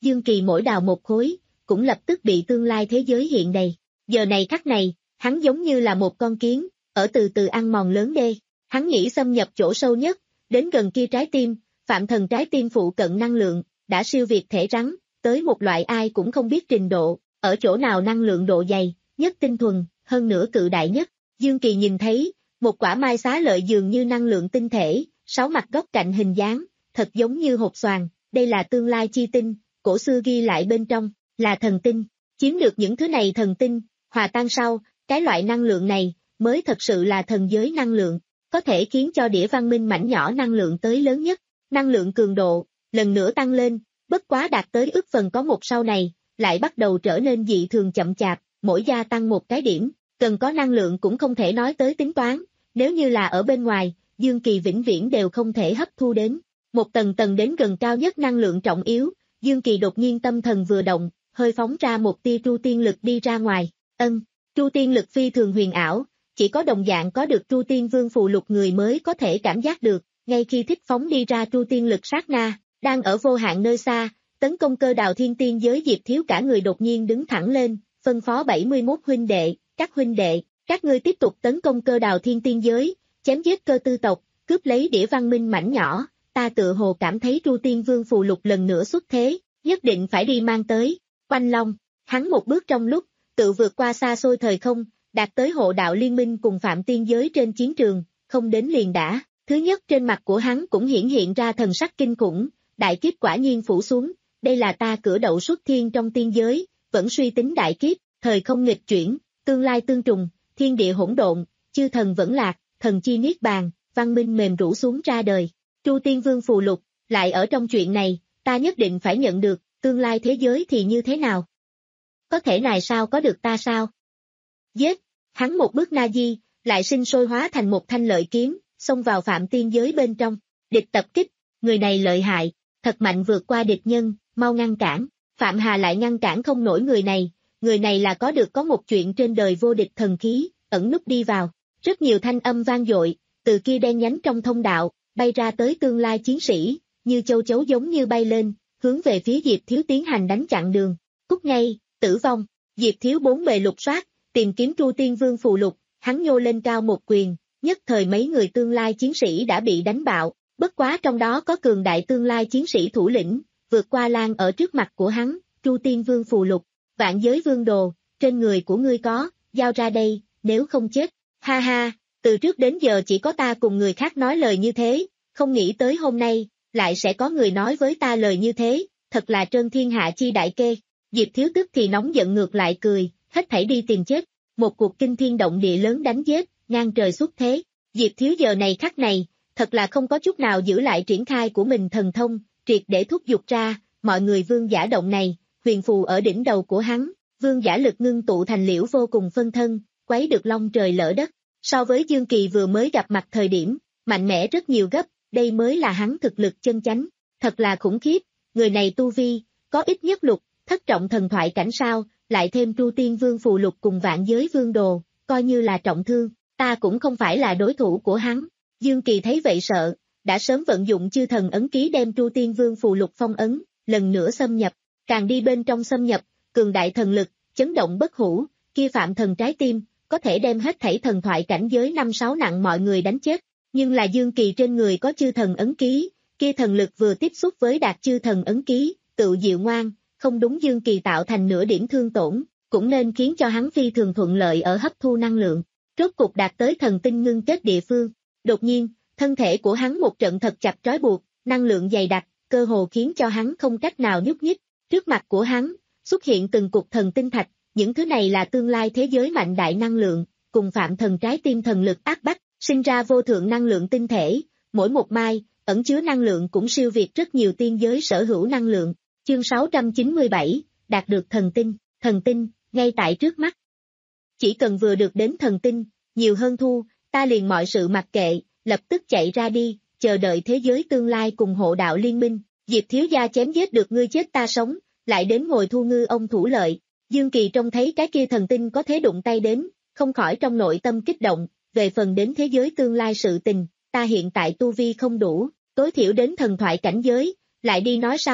Dương Kỳ mỗi đào một khối, cũng lập tức bị tương lai thế giới hiện đầy. Giờ này khắc này, hắn giống như là một con kiến, ở từ từ ăn mòn lớn đê. Hắn nghĩ xâm nhập chỗ sâu nhất, đến gần kia trái tim, Phạm Thần trái tim phụ cận năng lượng, đã siêu việt thể rắn, tới một loại ai cũng không biết trình độ, ở chỗ nào năng lượng độ dày, nhất tinh thuần, hơn nữa cự đại nhất. Dương Kỳ nhìn thấy, một quả mai xá lợi dường như năng lượng tinh thể, sáu mặt góc cạnh hình dáng, thật giống như hột xoàn, đây là tương lai chi tinh, cổ xưa ghi lại bên trong, là thần tinh. Chiếm được những thứ này thần tinh, hòa tan sau, cái loại năng lượng này, mới thật sự là thần giới năng lượng, có thể khiến cho đĩa văn minh mảnh nhỏ năng lượng tới lớn nhất. Năng lượng cường độ, lần nữa tăng lên, bất quá đạt tới ước phần có một sau này, lại bắt đầu trở nên dị thường chậm chạp, mỗi gia tăng một cái điểm, cần có năng lượng cũng không thể nói tới tính toán, nếu như là ở bên ngoài, Dương Kỳ vĩnh viễn đều không thể hấp thu đến. Một tầng tầng đến gần cao nhất năng lượng trọng yếu, Dương Kỳ đột nhiên tâm thần vừa động, hơi phóng ra một tia tru tiên lực đi ra ngoài, ân, tru tiên lực phi thường huyền ảo, chỉ có đồng dạng có được tru tiên vương phù lục người mới có thể cảm giác được, ngay khi thích phóng đi ra tru tiên lực sát na, đang ở vô hạn nơi xa, tấn công cơ đào thiên tiên giới Diệp Thiếu cả người đột nhiên đứng thẳng lên, phân phó bảy mươi mốt huynh đệ, các huynh đệ, các ngươi tiếp tục tấn công cơ đào thiên tiên giới, chém giết cơ tư tộc, cướp lấy đĩa văn minh mảnh nhỏ, ta tự hồ cảm thấy tru tiên vương phù lục lần nữa xuất thế, nhất định phải đi mang tới. Oanh Long, hắn một bước trong lúc, tự vượt qua xa xôi thời không, đạt tới hộ đạo liên minh cùng phạm tiên giới trên chiến trường, không đến liền đã. Thứ nhất trên mặt của hắn cũng hiển hiện ra thần sắc kinh khủng, đại kiếp quả nhiên phủ xuống, đây là ta cửa đậu xuất thiên trong tiên giới, vẫn suy tính đại kiếp, thời không nghịch chuyển, tương lai tương trùng, thiên địa hỗn độn, chư thần vẫn lạc, thần chi niết bàn, văn minh mềm rũ xuống ra đời. Tru tiên vương phù lục, lại ở trong chuyện này, ta nhất định phải nhận được, tương lai thế giới thì như thế nào? Có thể này sao có được ta sao? Giết, hắn một bước na di, lại sinh sôi hóa thành một thanh lợi kiếm, xông vào phạm tiên giới bên trong, địch tập kích, người này lợi hại, thật mạnh vượt qua địch nhân, mau ngăn cản, Phạm Hà lại ngăn cản không nổi người này, người này là có được có một chuyện trên đời vô địch thần khí, ẩn núp đi vào, rất nhiều thanh âm vang dội, từ kia đen nhánh trong thông đạo, bay ra tới tương lai chiến sĩ, như châu chấu giống như bay lên, hướng về phía Diệp Thiếu tiến hành đánh chặn đường, cút ngay, tử vong, Diệp Thiếu bốn bề lục soát, tìm kiếm tru tiên vương phù lục, hắn nhô lên cao một quyền, nhất thời mấy người tương lai chiến sĩ đã bị đánh bạo, bất quá trong đó có cường đại tương lai chiến sĩ thủ lĩnh, vượt qua lan ở trước mặt của hắn, tru tiên vương phù lục, vạn giới vương đồ, trên người của ngươi có, giao ra đây, nếu không chết, ha ha, từ trước đến giờ chỉ có ta cùng người khác nói lời như thế, không nghĩ tới hôm nay, lại sẽ có người nói với ta lời như thế, thật là trơn thiên hạ chi đại kê, Diệp Thiếu tức thì nóng giận ngược lại cười, hết thảy đi tìm chết, một cuộc kinh thiên động địa lớn đánh giết, ngang trời xuất thế, Diệp Thiếu giờ này khắc này, thật là không có chút nào giữ lại triển khai của mình thần thông, triệt để thúc giục ra, mọi người vương giả động này, huyền phù ở đỉnh đầu của hắn, vương giả lực ngưng tụ thành liễu vô cùng phân thân, quấy được long trời lỡ đất, so với Dương Kỳ vừa mới gặp mặt thời điểm, mạnh mẽ rất nhiều gấp, đây mới là hắn thực lực chân chánh, thật là khủng khiếp, người này tu vi, có ít nhất lục, thất trọng thần thoại cảnh sao, lại thêm tru tiên vương phù lục cùng vạn giới vương đồ, coi như là trọng thương, ta cũng không phải là đối thủ của hắn. Dương Kỳ thấy vậy sợ, đã sớm vận dụng chư thần ấn ký đem tru tiên vương phù lục phong ấn, lần nữa xâm nhập, càng đi bên trong xâm nhập, cường đại thần lực, chấn động bất hủ, kia phạm thần trái tim, có thể đem hết thảy thần thoại cảnh giới năm sáu nặng mọi người đánh chết, nhưng là Dương Kỳ trên người có chư thần ấn ký, kia thần lực vừa tiếp xúc với đạt chư thần ấn ký, tự diệu ngoan, không đúng Dương Kỳ tạo thành nửa điểm thương tổn, cũng nên khiến cho hắn phi thường thuận lợi ở hấp thu năng lượng, rốt cục đạt tới thần tinh ngưng kết địa phương. Đột nhiên, thân thể của hắn một trận thật chặt trói buộc, năng lượng dày đặc, cơ hồ khiến cho hắn không cách nào nhúc nhích. Trước mặt của hắn, xuất hiện từng cục thần tinh thạch, những thứ này là tương lai thế giới mạnh đại năng lượng, cùng phạm thần trái tim thần lực áp bách, sinh ra vô thượng năng lượng tinh thể, mỗi một mai, ẩn chứa năng lượng cũng siêu việt rất nhiều tiên giới sở hữu năng lượng. Chương sáu trăm chín mươi bảy, đạt được thần tinh, thần tinh, ngay tại trước mắt. Chỉ cần vừa được đến thần tinh, nhiều hơn thu, ta liền mọi sự mặc kệ, lập tức chạy ra đi, chờ đợi thế giới tương lai cùng hộ đạo liên minh, Diệp thiếu gia chém giết được ngươi chết ta sống, lại đến ngồi thu ngư ông thủ lợi. Dương Kỳ trông thấy cái kia thần tinh có thế đụng tay đến, không khỏi trong nội tâm kích động, về phần đến thế giới tương lai sự tình, ta hiện tại tu vi không đủ, tối thiểu đến thần thoại cảnh giới, lại đi nói sau,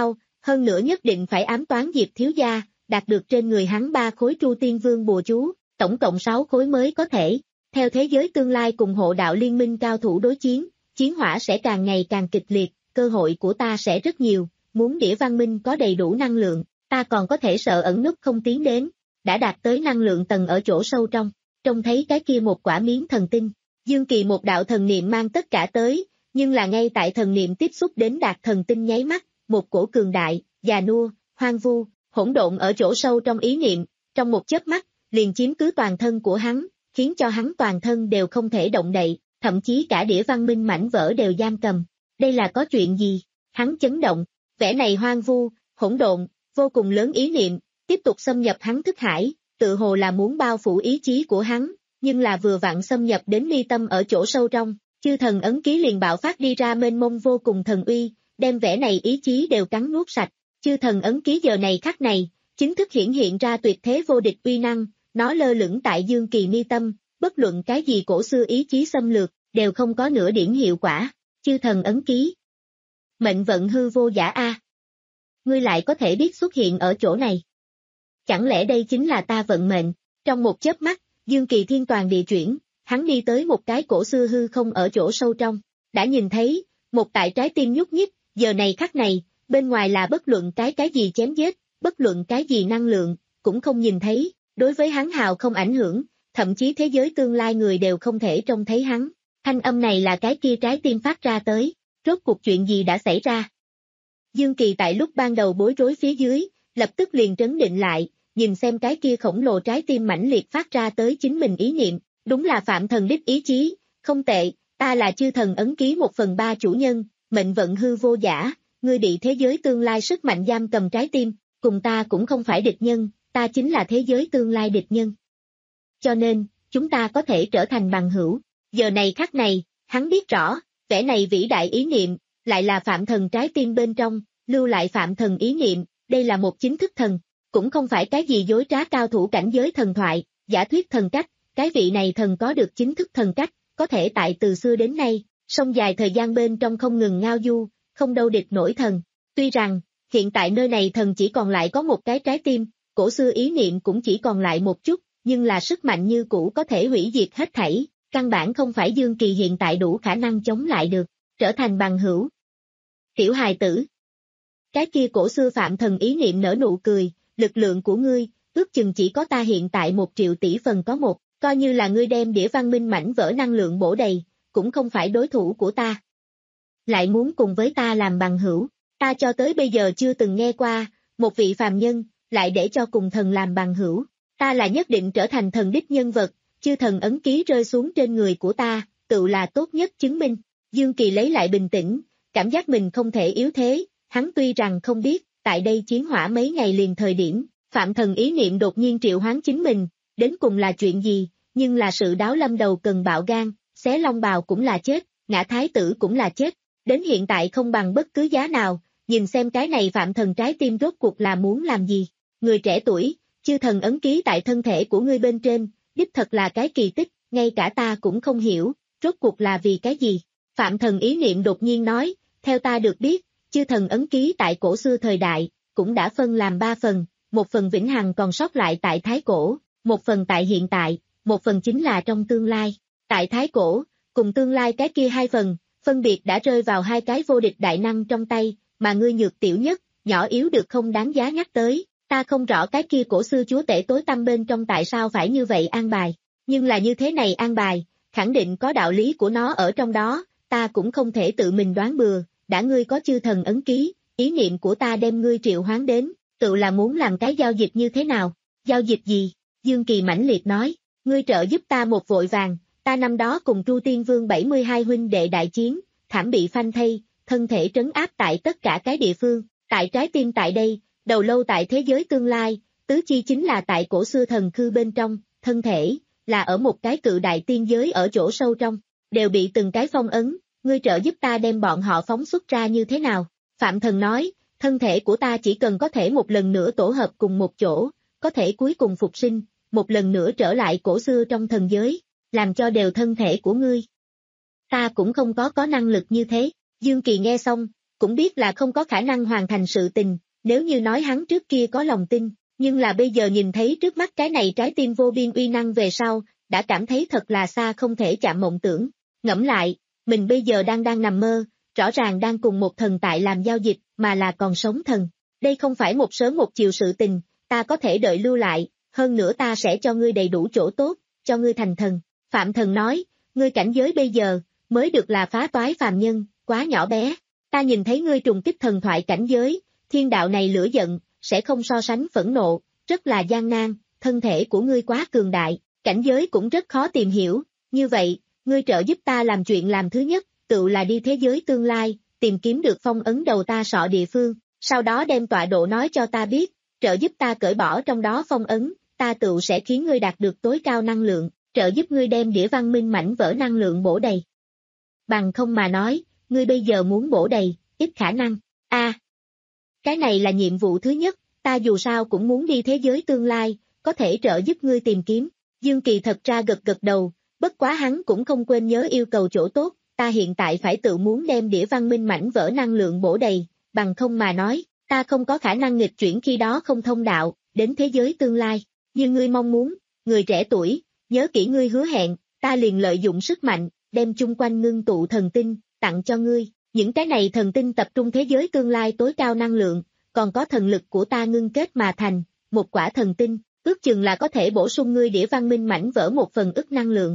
hơn nữa nhất định phải ám toán Diệp thiếu gia, đạt được trên người hắn ba khối Tru Tiên Vương bùa chú, tổng cộng sáu khối mới có thể. Theo thế giới tương lai cùng hộ đạo liên minh cao thủ đối chiến, chiến hỏa sẽ càng ngày càng kịch liệt, cơ hội của ta sẽ rất nhiều, muốn Đĩa Văn Minh có đầy đủ năng lượng, ta còn có thể sợ ẩn núp không tiến đến, đã đạt tới năng lượng tầng ở chỗ sâu trong, trông thấy cái kia một quả miếng thần tinh, Dương Kỳ một đạo thần niệm mang tất cả tới, nhưng là ngay tại thần niệm tiếp xúc đến đạt thần tinh nháy mắt, một cổ cường đại, già nua, hoang vu, hỗn độn ở chỗ sâu trong ý niệm, trong một chớp mắt, liền chiếm cứ toàn thân của hắn, khiến cho hắn toàn thân đều không thể động đậy, thậm chí cả Đĩa Văn Minh mảnh vỡ đều giam cầm. Đây là có chuyện gì? Hắn chấn động, vẻ này hoang vu, hỗn độn, vô cùng lớn ý niệm, tiếp tục xâm nhập hắn thức hải, tự hồ là muốn bao phủ ý chí của hắn, nhưng là vừa vặn xâm nhập đến mi tâm ở chỗ sâu trong, chư thần ấn ký liền bạo phát đi ra mênh mông vô cùng thần uy, đem vẻ này ý chí đều cắn nuốt sạch. Chư thần ấn ký giờ này khắc này, chính thức hiển hiện ra tuyệt thế vô địch uy năng, nó lơ lửng tại Dương Kỳ mi tâm, bất luận cái gì cổ xưa ý chí xâm lược, đều không có nửa điểm hiệu quả. Chư thần ấn ký. Mệnh vận hư vô giả a. Ngươi lại có thể biết xuất hiện ở chỗ này. Chẳng lẽ đây chính là ta vận mệnh? Trong một chớp mắt, Dương Kỳ thiên toàn địa chuyển, hắn đi tới một cái cổ xưa hư không ở chỗ sâu trong, đã nhìn thấy, một tại trái tim nhúc nhích, giờ này khắc này, bên ngoài là bất luận cái cái gì chém giết, bất luận cái gì năng lượng, cũng không nhìn thấy, đối với hắn hào không ảnh hưởng, thậm chí thế giới tương lai người đều không thể trông thấy hắn. Thanh âm này là cái kia trái tim phát ra tới, rốt cuộc chuyện gì đã xảy ra? Dương Kỳ tại lúc ban đầu bối rối phía dưới, lập tức liền trấn định lại, nhìn xem cái kia khổng lồ trái tim mãnh liệt phát ra tới chính mình ý niệm, đúng là Phạm Thần đích ý chí, không tệ, ta là chư thần ấn ký một phần ba chủ nhân, mệnh vận hư vô giả, ngươi bị thế giới tương lai sức mạnh giam cầm trái tim, cùng ta cũng không phải địch nhân, ta chính là thế giới tương lai địch nhân. Cho nên, chúng ta có thể trở thành bằng hữu. Giờ này khắc này, hắn biết rõ, vẻ này vĩ đại ý niệm, lại là Phạm Thần trái tim bên trong, lưu lại Phạm Thần ý niệm, đây là một chính thức thần, cũng không phải cái gì dối trá cao thủ cảnh giới thần thoại, giả thuyết thần cách, cái vị này thần có được chính thức thần cách, có thể tại từ xưa đến nay, sông dài thời gian bên trong không ngừng ngao du, không đâu địch nổi thần. Tuy rằng, hiện tại nơi này thần chỉ còn lại có một cái trái tim, cổ xưa ý niệm cũng chỉ còn lại một chút, nhưng là sức mạnh như cũ có thể hủy diệt hết thảy, căn bản không phải Dương Kỳ hiện tại đủ khả năng chống lại được, trở thành bằng hữu. Tiểu hài tử. Cái kia cổ xưa Phạm Thần ý niệm nở nụ cười, lực lượng của ngươi, ước chừng chỉ có ta hiện tại một triệu tỷ phần có một, coi như là ngươi đem Đĩa Văn Minh mảnh vỡ năng lượng bổ đầy, cũng không phải đối thủ của ta. Lại muốn cùng với ta làm bằng hữu, ta cho tới bây giờ chưa từng nghe qua, một vị phàm nhân, lại để cho cùng thần làm bằng hữu, ta là nhất định trở thành thần đích nhân vật, chư thần ấn ký rơi xuống trên người của ta, tự là tốt nhất chứng minh. Dương Kỳ lấy lại bình tĩnh, cảm giác mình không thể yếu thế, hắn tuy rằng không biết, tại đây chiến hỏa mấy ngày liền thời điểm, Phạm Thần ý niệm đột nhiên triệu hoán chính mình, đến cùng là chuyện gì, nhưng là sự đáo lâm đầu cần bạo gan, xé long bào cũng là chết, ngã thái tử cũng là chết, đến hiện tại không bằng bất cứ giá nào, nhìn xem cái này Phạm Thần trái tim rốt cuộc là muốn làm gì. Người trẻ tuổi, chư thần ấn ký tại thân thể của ngươi bên trên, đích thật là cái kỳ tích, ngay cả ta cũng không hiểu, rốt cuộc là vì cái gì. Phạm Thần ý niệm đột nhiên nói, theo ta được biết, chư thần ấn ký tại cổ xưa thời đại, cũng đã phân làm ba phần, một phần vĩnh hằng còn sót lại tại Thái Cổ, một phần tại hiện tại, một phần chính là trong tương lai. Tại Thái Cổ, cùng tương lai cái kia hai phần, phân biệt đã rơi vào hai cái vô địch đại năng trong tay, mà ngươi nhược tiểu nhất, nhỏ yếu được không đáng giá nhắc tới. Ta không rõ cái kia cổ xưa chúa tể tối tăm bên trong tại sao phải như vậy an bài, nhưng là như thế này an bài, khẳng định có đạo lý của nó ở trong đó, ta cũng không thể tự mình đoán bừa, đã ngươi có chư thần ấn ký, ý niệm của ta đem ngươi triệu hoán đến, tự là muốn làm cái giao dịch như thế nào, giao dịch gì, Dương Kỳ mãnh liệt nói, ngươi trợ giúp ta một vội vàng, ta năm đó cùng Tru Tiên Vương bảy mươi hai huynh đệ đại chiến, thảm bị phanh thây, thân thể trấn áp tại tất cả cái địa phương, tại trái tim tại đây, đầu lâu tại thế giới tương lai, tứ chi chính là tại cổ xưa thần khư bên trong, thân thể, là ở một cái cự đại tiên giới ở chỗ sâu trong, đều bị từng cái phong ấn, ngươi trợ giúp ta đem bọn họ phóng xuất ra như thế nào? Phạm Thần nói, thân thể của ta chỉ cần có thể một lần nữa tổ hợp cùng một chỗ, có thể cuối cùng phục sinh, một lần nữa trở lại cổ xưa trong thần giới, làm cho đều thân thể của ngươi. Ta cũng không có có năng lực như thế, Dương Kỳ nghe xong, cũng biết là không có khả năng hoàn thành sự tình, Nếu như nói hắn trước kia có lòng tin, nhưng là bây giờ nhìn thấy trước mắt cái này trái tim vô biên uy năng về sau, đã cảm thấy thật là xa không thể chạm mộng tưởng. Ngẫm lại, mình bây giờ đang đang nằm mơ, rõ ràng đang cùng một thần tại làm giao dịch, mà là còn sống thần. Đây không phải một sớm một chiều sự tình, ta có thể đợi lưu lại, hơn nữa ta sẽ cho ngươi đầy đủ chỗ tốt, cho ngươi thành thần. Phạm Thần nói, ngươi cảnh giới bây giờ, mới được là phá toái phàm nhân, quá nhỏ bé. Ta nhìn thấy ngươi trùng kích thần thoại cảnh giới, thiên đạo này lửa giận, sẽ không so sánh phẫn nộ, rất là gian nan, thân thể của ngươi quá cường đại, cảnh giới cũng rất khó tìm hiểu, như vậy, ngươi trợ giúp ta làm chuyện làm thứ nhất, tự là đi thế giới tương lai, tìm kiếm được phong ấn đầu ta sọ địa phương, sau đó đem tọa độ nói cho ta biết, trợ giúp ta cởi bỏ trong đó phong ấn, ta tự sẽ khiến ngươi đạt được tối cao năng lượng, trợ giúp ngươi đem đĩa văn minh mảnh vỡ năng lượng bổ đầy. Bằng không mà nói, ngươi bây giờ muốn bổ đầy, ít khả năng. A, à, cái này là nhiệm vụ thứ nhất, ta dù sao cũng muốn đi thế giới tương lai, có thể trợ giúp ngươi tìm kiếm. Dương Kỳ thật ra gật gật đầu, bất quá hắn cũng không quên nhớ yêu cầu chỗ tốt, ta hiện tại phải tự muốn đem đĩa văn minh mảnh vỡ năng lượng bổ đầy, bằng không mà nói, ta không có khả năng nghịch chuyển khi đó không thông đạo, đến thế giới tương lai. Như ngươi mong muốn, người trẻ tuổi, nhớ kỹ ngươi hứa hẹn, ta liền lợi dụng sức mạnh, đem chung quanh ngưng tụ thần tinh, tặng cho ngươi. Những cái này thần tinh tập trung thế giới tương lai tối cao năng lượng, còn có thần lực của ta ngưng kết mà thành, một quả thần tinh, ước chừng là có thể bổ sung ngươi đĩa văn minh mảnh vỡ một phần ức năng lượng.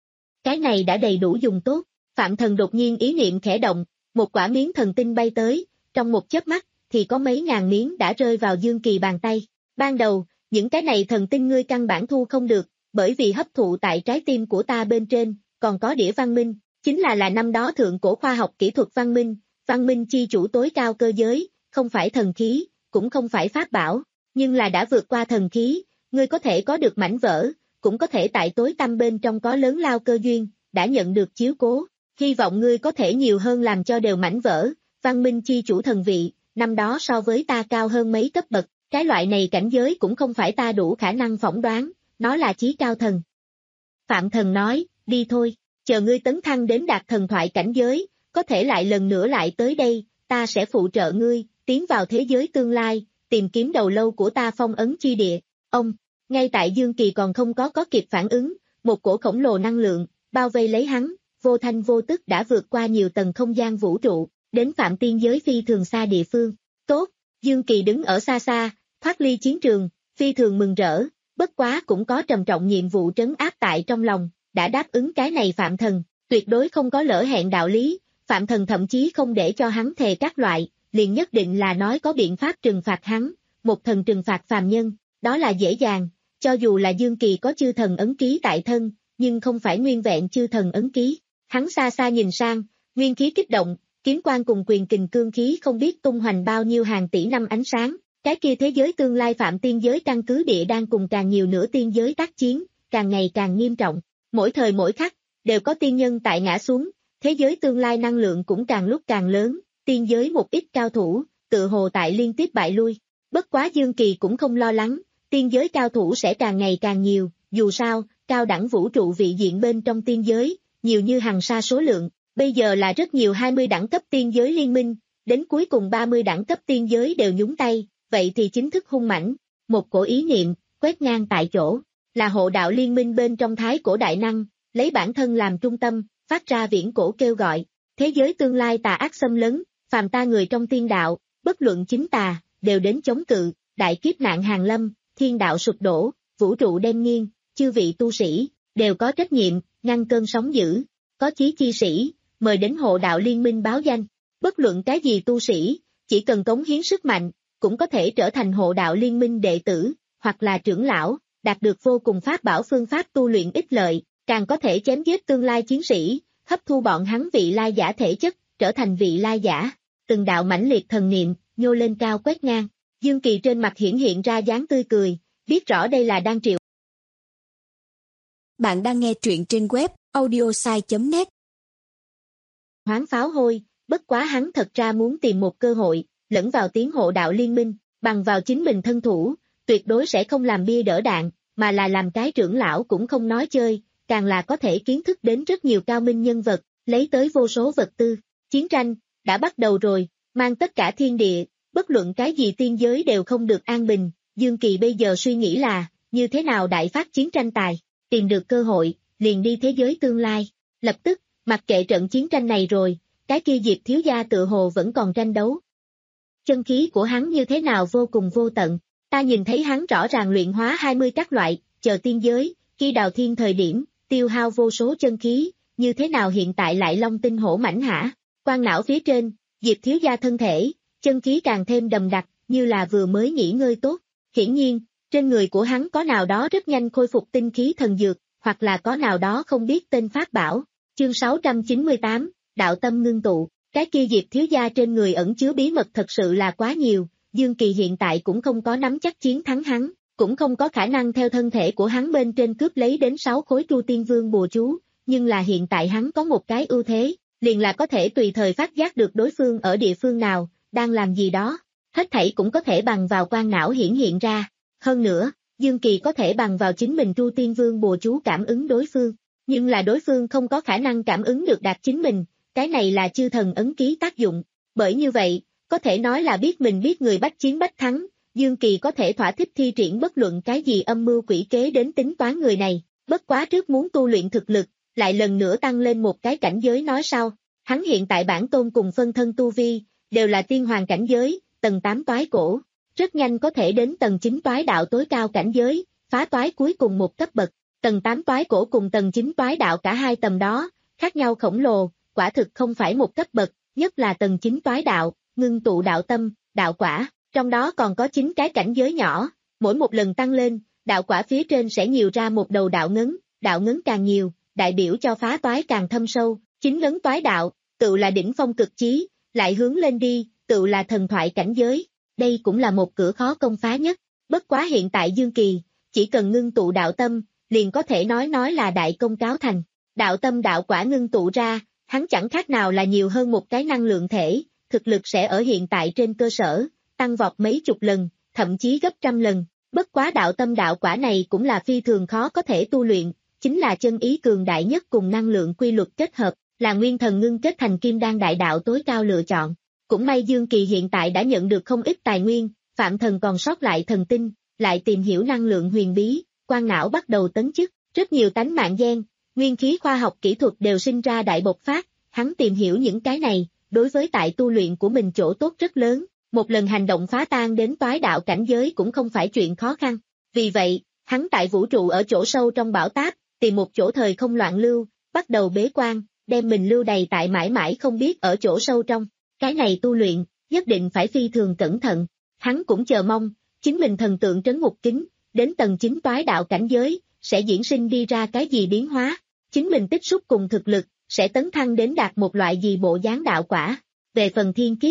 Cái này đã đầy đủ dùng tốt, Phạm Thần đột nhiên ý niệm khẽ động, một quả miếng thần tinh bay tới, trong một chớp mắt, thì có mấy ngàn miếng đã rơi vào Dương Kỳ bàn tay. Ban đầu, những cái này thần tinh ngươi căn bản thu không được, bởi vì hấp thụ tại trái tim của ta bên trên, còn có đĩa văn minh, chính là là năm đó thượng cổ khoa học kỹ thuật văn minh, văn minh chi chủ tối cao cơ giới, không phải thần khí, cũng không phải pháp bảo, nhưng là đã vượt qua thần khí, ngươi có thể có được mảnh vỡ, cũng có thể tại tối tăm bên trong có lớn lao cơ duyên, đã nhận được chiếu cố, hy vọng ngươi có thể nhiều hơn làm cho đều mảnh vỡ, văn minh chi chủ thần vị, năm đó so với ta cao hơn mấy cấp bậc, cái loại này cảnh giới cũng không phải ta đủ khả năng phỏng đoán, nó là chí cao thần. Phạm Thần nói, đi thôi, chờ ngươi tấn thăng đến đạt thần thoại cảnh giới, có thể lại lần nữa lại tới đây, ta sẽ phụ trợ ngươi, tiến vào thế giới tương lai, tìm kiếm đầu lâu của ta phong ấn chi địa. Ông, ngay tại Dương Kỳ còn không có có kịp phản ứng, một cổ khổng lồ năng lượng, bao vây lấy hắn, vô thanh vô tức đã vượt qua nhiều tầng không gian vũ trụ, đến phạm tiên giới phi thường xa địa phương. Tốt, Dương Kỳ đứng ở xa xa, thoát ly chiến trường, phi thường mừng rỡ, bất quá cũng có trầm trọng nhiệm vụ trấn áp tại trong lòng, đã đáp ứng cái này Phạm Thần, tuyệt đối không có lỡ hẹn đạo lý, Phạm Thần thậm chí không để cho hắn thề các loại, liền nhất định là nói có biện pháp trừng phạt hắn, một thần trừng phạt phàm nhân, đó là dễ dàng, cho dù là Dương Kỳ có chư thần ấn ký tại thân, nhưng không phải nguyên vẹn chư thần ấn ký, hắn xa xa nhìn sang, nguyên khí kích động, kiếm quan cùng quyền kình cương khí không biết tung hoành bao nhiêu hàng tỷ năm ánh sáng, cái kia thế giới tương lai phạm tiên giới căn cứ địa đang cùng càng nhiều nửa tiên giới tác chiến, càng ngày càng nghiêm trọng, mỗi thời mỗi khắc, đều có tiên nhân tại ngã xuống, thế giới tương lai năng lượng cũng càng lúc càng lớn, tiên giới một ít cao thủ, tự hồ tại liên tiếp bại lui, bất quá Dương Kỳ cũng không lo lắng, tiên giới cao thủ sẽ càng ngày càng nhiều, dù sao, cao đẳng vũ trụ vị diện bên trong tiên giới, nhiều như hằng sa số lượng, bây giờ là rất nhiều hai mươi đẳng cấp tiên giới liên minh, đến cuối cùng ba mươi đẳng cấp tiên giới đều nhúng tay, vậy thì chính thức hung mãnh, một cổ ý niệm, quét ngang tại chỗ, là hộ đạo liên minh bên trong thái cổ đại năng, lấy bản thân làm trung tâm, phát ra viễn cổ kêu gọi, thế giới tương lai tà ác xâm lấn, phàm ta người trong tiên đạo, bất luận chính tà, đều đến chống cự, đại kiếp nạn hàng lâm, thiên đạo sụp đổ, vũ trụ đen nghiêng, chư vị tu sĩ, đều có trách nhiệm, ngăn cơn sóng dữ, có chí chi sĩ, mời đến hộ đạo liên minh báo danh, bất luận cái gì tu sĩ, chỉ cần cống hiến sức mạnh, cũng có thể trở thành hộ đạo liên minh đệ tử, hoặc là trưởng lão, đạt được vô cùng pháp bảo phương pháp tu luyện ích lợi, càng có thể chém giết tương lai chiến sĩ, hấp thu bọn hắn vị lai giả thể chất, trở thành vị lai giả. Từng đạo mãnh liệt thần niệm, nhô lên cao quét ngang, Dương Kỳ trên mặt hiển hiện ra dáng tươi cười, biết rõ đây là đang triệu. Bạn đang nghe truyện trên web audiosai chấm net. Hoáng pháo hôi, bất quá hắn thật ra muốn tìm một cơ hội, lẫn vào tiếng hộ đạo liên minh, bằng vào chính mình thân thủ, tuyệt đối sẽ không làm bia đỡ đạn, mà là làm cái trưởng lão cũng không nói chơi, càng là có thể kiến thức đến rất nhiều cao minh nhân vật, lấy tới vô số vật tư. Chiến tranh đã bắt đầu rồi, mang tất cả thiên địa, bất luận cái gì tiên giới đều không được an bình, Dương Kỳ bây giờ suy nghĩ là, như thế nào đại phát chiến tranh tài, tìm được cơ hội, liền đi thế giới tương lai, lập tức, mặc kệ trận chiến tranh này rồi, cái kia Diệp thiếu gia tự hồ vẫn còn tranh đấu. Chân khí của hắn như thế nào vô cùng vô tận, ta nhìn thấy hắn rõ ràng luyện hóa hai mươi các loại, chờ tiên giới, khi đào thiên thời điểm, tiêu hao vô số chân khí, như thế nào hiện tại lại long tinh hổ mãnh hả, quan não phía trên, Diệp thiếu gia thân thể, chân khí càng thêm đầm đặc, như là vừa mới nghỉ ngơi tốt, hiển nhiên, trên người của hắn có nào đó rất nhanh khôi phục tinh khí thần dược, hoặc là có nào đó không biết tên pháp bảo, chương sáu trăm chín mươi tám, đạo tâm ngưng tụ, cái kia Diệp thiếu gia trên người ẩn chứa bí mật thật sự là quá nhiều, Dương Kỳ hiện tại cũng không có nắm chắc chiến thắng hắn, cũng không có khả năng theo thân thể của hắn bên trên cướp lấy đến sáu khối Tru Tiên Vương bùa chú, nhưng là hiện tại hắn có một cái ưu thế, liền là có thể tùy thời phát giác được đối phương ở địa phương nào, đang làm gì đó, hết thảy cũng có thể bằng vào quan não hiển hiện ra, hơn nữa, Dương Kỳ có thể bằng vào chính mình Tru Tiên Vương bùa chú cảm ứng đối phương, nhưng là đối phương không có khả năng cảm ứng được đạt chính mình, cái này là chư thần ấn ký tác dụng, bởi như vậy, có thể nói là biết mình biết người bách chiến bách thắng, Dương Kỳ có thể thỏa thích thi triển bất luận cái gì âm mưu quỷ kế đến tính toán người này, bất quá trước muốn tu luyện thực lực, lại lần nữa tăng lên một cái cảnh giới nói sau, hắn hiện tại bản tôn cùng phân thân tu vi, đều là tiên hoàng cảnh giới, tầng tám toái cổ, rất nhanh có thể đến tầng chín toái đạo tối cao cảnh giới, phá toái cuối cùng một cấp bậc, tầng tám toái cổ cùng tầng chín toái đạo cả hai tầm đó, khác nhau khổng lồ, quả thực không phải một cấp bậc, nhất là tầng chín toái đạo, ngưng tụ đạo tâm, đạo quả, trong đó còn có chín cái cảnh giới nhỏ, mỗi một lần tăng lên, đạo quả phía trên sẽ nhiều ra một đầu đạo ngấn, đạo ngấn càng nhiều, đại biểu cho phá toái càng thâm sâu, chín ngấn toái đạo, tự là đỉnh phong cực chí, lại hướng lên đi, tự là thần thoại cảnh giới, đây cũng là một cửa khó công phá nhất, bất quá hiện tại Dương Kỳ, chỉ cần ngưng tụ đạo tâm, liền có thể nói nói là đại công cáo thành, đạo tâm đạo quả ngưng tụ ra, hắn chẳng khác nào là nhiều hơn một cái năng lượng thể, thực lực sẽ ở hiện tại trên cơ sở, tăng vọt mấy chục lần, thậm chí gấp trăm lần, bất quá đạo tâm đạo quả này cũng là phi thường khó có thể tu luyện, chính là chân ý cường đại nhất cùng năng lượng quy luật kết hợp, là nguyên thần ngưng kết thành kim đan đại đạo tối cao lựa chọn. Cũng may Dương Kỳ hiện tại đã nhận được không ít tài nguyên, Phạm Thần còn sót lại thần tinh, lại tìm hiểu năng lượng huyền bí, quan não bắt đầu tấn chức, rất nhiều tánh mạng gen, nguyên khí khoa học kỹ thuật đều sinh ra đại bộc phát, hắn tìm hiểu những cái này, đối với tại tu luyện của mình chỗ tốt rất lớn, một lần hành động phá tan đến toái đạo cảnh giới cũng không phải chuyện khó khăn. Vì vậy, hắn tại vũ trụ ở chỗ sâu trong bảo táp, tìm một chỗ thời không loạn lưu, bắt đầu bế quan, đem mình lưu đầy tại mãi mãi không biết ở chỗ sâu trong. Cái này tu luyện, nhất định phải phi thường cẩn thận. Hắn cũng chờ mong, chính mình thần tượng trấn ngục kính, đến tầng chín toái đạo cảnh giới, sẽ diễn sinh đi ra cái gì biến hóa. Chính mình tích xúc cùng thực lực, sẽ tấn thăng đến đạt một loại gì bộ dáng đạo quả. Về phần thiên kiếp,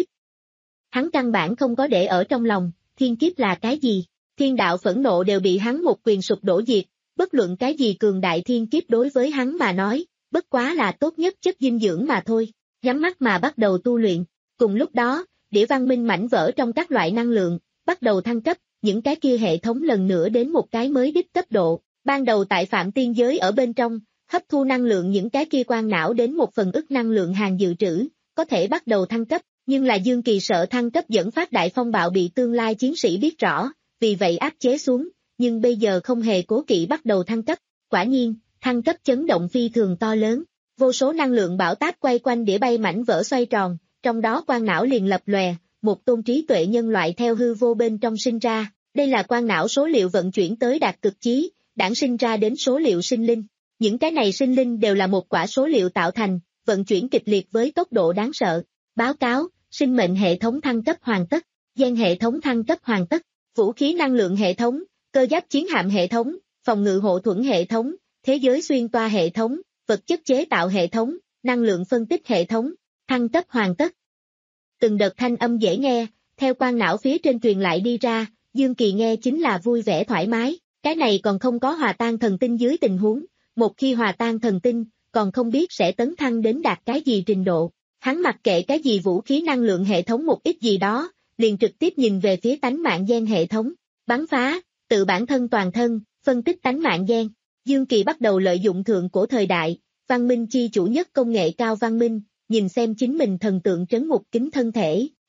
hắn căn bản không có để ở trong lòng, thiên kiếp là cái gì? Thiên đạo phẫn nộ đều bị hắn một quyền sụp đổ diệt, bất luận cái gì cường đại thiên kiếp đối với hắn mà nói, bất quá là tốt nhất chất dinh dưỡng mà thôi. Nhắm mắt mà bắt đầu tu luyện. Cùng lúc đó, đĩa văn minh mảnh vỡ trong các loại năng lượng, bắt đầu thăng cấp, những cái kia hệ thống lần nữa đến một cái mới đích cấp độ. Ban đầu tại phạm tiên giới ở bên trong, hấp thu năng lượng những cái kia quan não đến một phần ức năng lượng hàng dự trữ, có thể bắt đầu thăng cấp, nhưng là Dương Kỳ sợ thăng cấp dẫn phát đại phong bạo bị tương lai chiến sĩ biết rõ, vì vậy áp chế xuống, nhưng bây giờ không hề cố kỵ bắt đầu thăng cấp, quả nhiên, thăng cấp chấn động phi thường to lớn. Vô số năng lượng bảo táp quay quanh đĩa bay mảnh vỡ xoay tròn, trong đó quan não liền lập lòe, một tôn trí tuệ nhân loại theo hư vô bên trong sinh ra, đây là quan não số liệu vận chuyển tới đạt cực chí, đản sinh ra đến số liệu sinh linh. Những cái này sinh linh đều là một quả số liệu tạo thành, vận chuyển kịch liệt với tốc độ đáng sợ. Báo cáo, sinh mệnh hệ thống thăng cấp hoàn tất, gen hệ thống thăng cấp hoàn tất, vũ khí năng lượng hệ thống, cơ giáp chiến hạm hệ thống, phòng ngự hộ thuẫn hệ thống, thế giới xuyên toa hệ thống, vật chất chế tạo hệ thống, năng lượng phân tích hệ thống, thăng cấp hoàn tất. Từng đợt thanh âm dễ nghe, theo quan não phía trên truyền lại đi ra, Dương Kỳ nghe chính là vui vẻ thoải mái, cái này còn không có hòa tan thần tinh dưới tình huống, một khi hòa tan thần tinh, còn không biết sẽ tấn thăng đến đạt cái gì trình độ. Hắn mặc kệ cái gì vũ khí năng lượng hệ thống một ít gì đó, liền trực tiếp nhìn về phía tánh mạng gen hệ thống, bắn phá, tự bản thân toàn thân, phân tích tánh mạng gen. Dương Kỳ bắt đầu lợi dụng thượng cổ thời đại, văn minh chi chủ nhất công nghệ cao văn minh, nhìn xem chính mình thần tượng trấn ngục kính thân thể,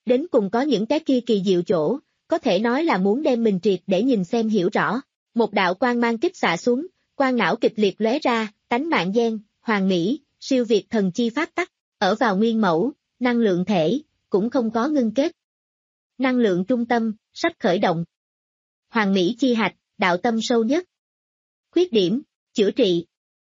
đến cùng có những cái kia kỳ diệu chỗ, có thể nói là muốn đem mình triệt để nhìn xem hiểu rõ. Một đạo quang mang kích xạ xuống, quang não kịch liệt lóe ra, tánh mạng gen, hoàng mỹ, siêu việt thần chi pháp tắc, ở vào nguyên mẫu, năng lượng thể, cũng không có ngưng kết. Năng lượng trung tâm, sắp khởi động. Hoàng mỹ chi hạch, đạo tâm sâu nhất. Khuyết điểm, chữa trị,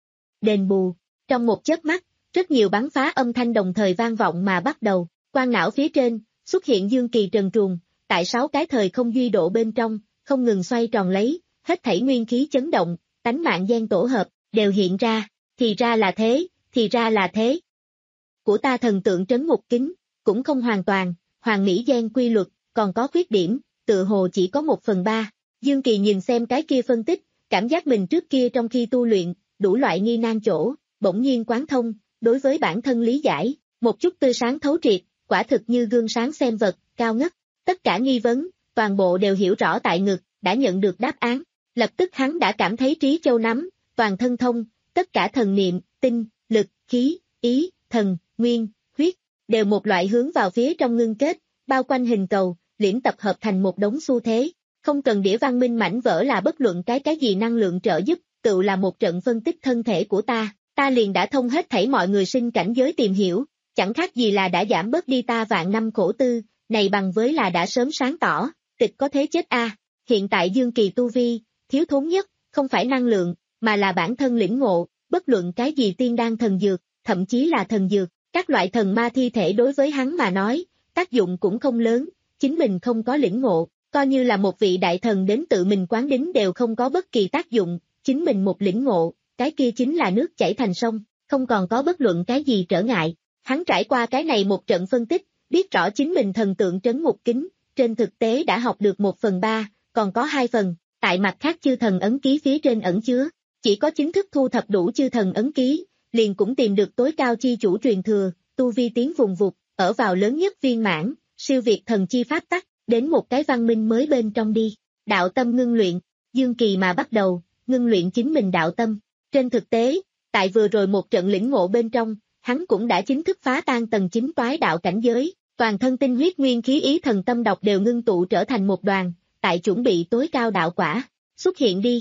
đền bù. Trong một chớp mắt, rất nhiều bắn phá âm thanh đồng thời vang vọng mà bắt đầu. Quang não phía trên, xuất hiện dương kỳ trần truồng, tại sáu cái thời không duy độ bên trong, không ngừng xoay tròn lấy, hết thảy nguyên khí chấn động, tánh mạng gen tổ hợp, đều hiện ra, thì ra là thế, thì ra là thế. Của ta thần tượng trấn ngục kính, cũng không hoàn toàn, hoàng mỹ gen quy luật, còn có khuyết điểm, tự hồ chỉ có một phần ba. Dương Kỳ nhìn xem cái kia phân tích, cảm giác mình trước kia trong khi tu luyện, đủ loại nghi nan chỗ, bỗng nhiên quán thông, đối với bản thân lý giải, một chút tươi sáng thấu triệt, quả thực như gương sáng xem vật, cao ngất. Tất cả nghi vấn, toàn bộ đều hiểu rõ tại ngực, đã nhận được đáp án. Lập tức hắn đã cảm thấy trí châu nắm, toàn thân thông, tất cả thần niệm, tinh, lực, khí, ý, thần, nguyên, huyết, đều một loại hướng vào phía trong ngưng kết, bao quanh hình cầu, liễm tập hợp thành một đống xu thế. Không cần đĩa văn minh mảnh vỡ là bất luận cái cái gì năng lượng trợ giúp, tự là một trận phân tích thân thể của ta, ta liền đã thông hết thảy mọi người sinh cảnh giới tìm hiểu, chẳng khác gì là đã giảm bớt đi ta vạn năm khổ tư, này bằng với là đã sớm sáng tỏ, tịch có thế chết a. Hiện tại Dương Kỳ tu vi, thiếu thốn nhất, không phải năng lượng, mà là bản thân lĩnh ngộ, bất luận cái gì tiên đan thần dược, thậm chí là thần dược, các loại thần ma thi thể đối với hắn mà nói, tác dụng cũng không lớn, chính mình không có lĩnh ngộ, coi như là một vị đại thần đến tự mình quán đính đều không có bất kỳ tác dụng, chính mình một lĩnh ngộ, cái kia chính là nước chảy thành sông, không còn có bất luận cái gì trở ngại. Hắn trải qua cái này một trận phân tích, biết rõ chính mình thần tượng trấn ngục kính, trên thực tế đã học được một phần ba, còn có hai phần, tại mặt khác chư thần ấn ký phía trên ẩn chứa, chỉ có chính thức thu thập đủ chư thần ấn ký, liền cũng tìm được tối cao chi chủ truyền thừa, tu vi tiến vùng vụt, ở vào lớn nhất viên mãn, siêu việt thần chi pháp tắc, đến một cái văn minh mới bên trong đi. Đạo tâm ngưng luyện, Dương Kỳ mà bắt đầu, ngưng luyện chính mình đạo tâm. Trên thực tế, tại vừa rồi một trận lĩnh ngộ bên trong, hắn cũng đã chính thức phá tan tầng chín toái đạo cảnh giới, toàn thân tinh huyết nguyên khí ý thần tâm độc đều ngưng tụ trở thành một đoàn, tại chuẩn bị tối cao đạo quả, xuất hiện đi.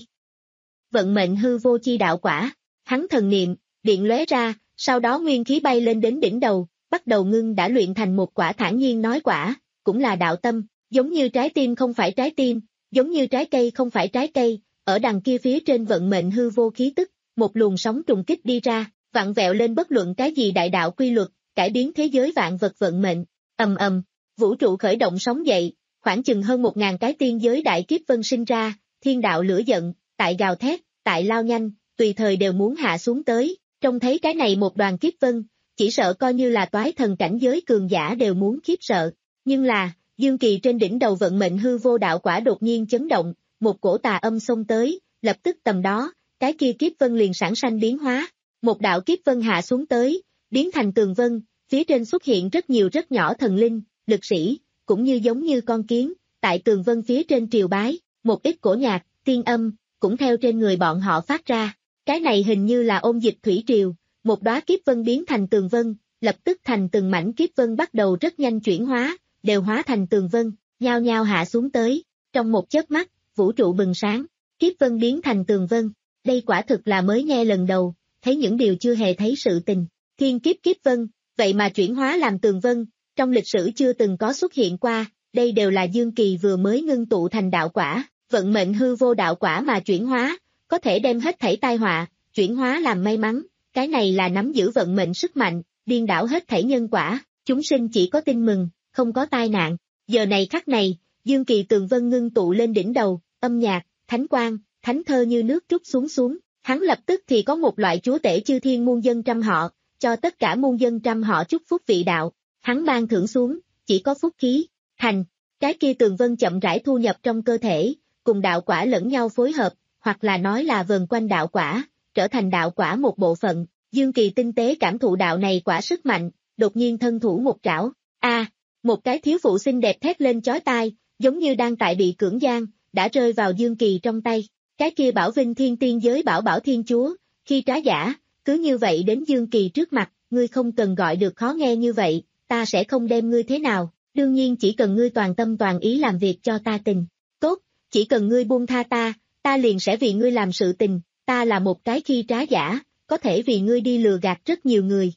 Vận mệnh hư vô chi đạo quả, hắn thần niệm, điện lóe ra, sau đó nguyên khí bay lên đến đỉnh đầu, bắt đầu ngưng đã luyện thành một quả thản nhiên nói quả, cũng là đạo tâm, giống như trái tim không phải trái tim, giống như trái cây không phải trái cây, ở đằng kia phía trên vận mệnh hư vô khí tức, một luồng sóng trùng kích đi ra, vặn vẹo lên bất luận cái gì đại đạo quy luật, cải biến thế giới vạn vật vận mệnh. Ầm ầm, vũ trụ khởi động sóng dậy, khoảng chừng hơn một ngàn cái tiên giới đại kiếp vân sinh ra, thiên đạo lửa giận, tại gào thét, tại lao nhanh, tùy thời đều muốn hạ xuống tới, trông thấy cái này một đoàn kiếp vân, chỉ sợ coi như là toái thần cảnh giới cường giả đều muốn khiếp sợ, nhưng là, Dương Kỳ trên đỉnh đầu vận mệnh hư vô đạo quả đột nhiên chấn động, một cổ tà âm xông tới, lập tức tầm đó, cái kia kiếp vân liền sản sanh biến hóa, một đạo kiếp vân hạ xuống tới, biến thành tường vân, phía trên xuất hiện rất nhiều rất nhỏ thần linh, lực sĩ, cũng như giống như con kiến, tại tường vân phía trên triều bái, một ít cổ nhạc, tiên âm, cũng theo trên người bọn họ phát ra, cái này hình như là ôn dịch thủy triều, một đóa kiếp vân biến thành tường vân, lập tức thành từng mảnh kiếp vân bắt đầu rất nhanh chuyển hóa, đều hóa thành tường vân, nhao nhao hạ xuống tới, trong một chớp mắt, vũ trụ bừng sáng, kiếp vân biến thành tường vân, đây quả thực là mới nghe lần đầu, thấy những điều chưa hề thấy sự tình, thiên kiếp kiếp vân, vậy mà chuyển hóa làm tường vân, trong lịch sử chưa từng có xuất hiện qua, đây đều là Dương Kỳ vừa mới ngưng tụ thành đạo quả, vận mệnh hư vô đạo quả mà chuyển hóa, có thể đem hết thảy tai họa, chuyển hóa làm may mắn, cái này là nắm giữ vận mệnh sức mạnh, điên đảo hết thảy nhân quả, chúng sinh chỉ có tin mừng, không có tai nạn. Giờ này khắc này, Dương Kỳ tường vân ngưng tụ lên đỉnh đầu, âm nhạc, thánh quang, thánh thơ như nước trút xuống xuống, hắn lập tức thì có một loại chúa tể chư thiên muôn dân trăm họ, cho tất cả muôn dân trăm họ chúc phúc vị đạo, hắn ban thưởng xuống, chỉ có phúc khí, thành, cái kia tường vân chậm rãi thu nhập trong cơ thể, cùng đạo quả lẫn nhau phối hợp, hoặc là nói là vần quanh đạo quả, trở thành đạo quả một bộ phận, Dương Kỳ tinh tế cảm thụ đạo này quả sức mạnh, đột nhiên thân thủ một trảo, a à, một cái thiếu phụ xinh đẹp thét lên chói tai, giống như đang tại bị cưỡng gian, đã rơi vào Dương Kỳ trong tay, cái kia bảo vinh thiên tiên giới bảo bảo thiên chúa, khi trá giả, cứ như vậy đến Dương Kỳ trước mặt, ngươi không cần gọi được khó nghe như vậy, ta sẽ không đem ngươi thế nào, đương nhiên chỉ cần ngươi toàn tâm toàn ý làm việc cho ta tình. Tốt, chỉ cần ngươi buông tha ta, ta liền sẽ vì ngươi làm sự tình, ta là một cái khi trá giả, có thể vì ngươi đi lừa gạt rất nhiều người.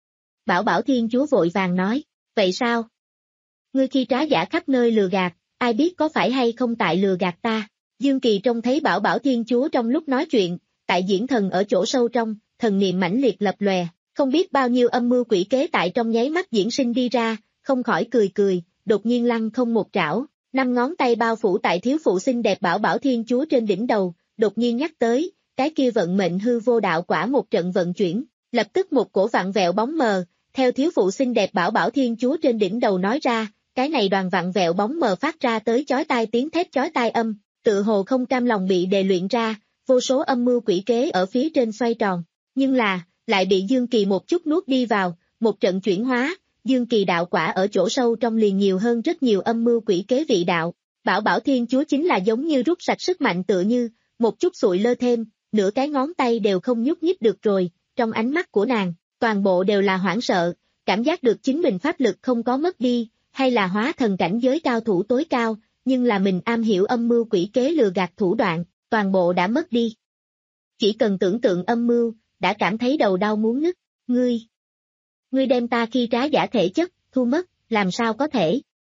Bảo Bảo Thiên Chúa vội vàng nói, vậy sao? Ngươi khi trá giả khắp nơi lừa gạt, ai biết có phải hay không tại lừa gạt ta? Dương Kỳ trông thấy Bảo Bảo Thiên Chúa trong lúc nói chuyện, tại diễn thần ở chỗ sâu trong, thần niệm mãnh liệt lập lòe, không biết bao nhiêu âm mưu quỷ kế tại trong nháy mắt diễn sinh đi ra, không khỏi cười cười, đột nhiên lăng không một trảo, năm ngón tay bao phủ tại thiếu phụ xinh đẹp Bảo Bảo Thiên Chúa trên đỉnh đầu, đột nhiên nhắc tới, cái kia vận mệnh hư vô đạo quả một trận vận chuyển, lập tức một cổ vặn vẹo bóng mờ, theo thiếu phụ xinh đẹp Bảo Bảo Thiên Chúa trên đỉnh đầu nói ra, cái này đoàn vặn vẹo bóng mờ phát ra tới chói tai tiếng thét chói tai âm, tự hồ không cam lòng bị đề luyện ra, vô số âm mưu quỷ kế ở phía trên xoay tròn, nhưng là, lại bị Dương Kỳ một chút nuốt đi vào, một trận chuyển hóa, Dương Kỳ đạo quả ở chỗ sâu trong liền nhiều hơn rất nhiều âm mưu quỷ kế vị đạo, Bảo Bảo Thiên Chúa chính là giống như rút sạch sức mạnh tựa như, một chút sụi lơ thêm, nửa cái ngón tay đều không nhúc nhích được rồi, trong ánh mắt của nàng, toàn bộ đều là hoảng sợ, cảm giác được chính mình pháp lực không có mất đi, hay là hóa thần cảnh giới cao thủ tối cao, nhưng là mình am hiểu âm mưu quỷ kế lừa gạt thủ đoạn, toàn bộ đã mất đi. Chỉ cần tưởng tượng âm mưu, đã cảm thấy đầu đau muốn nứt, ngươi. Ngươi đem ta khi trá giả thể chất, thu mất, làm sao có thể?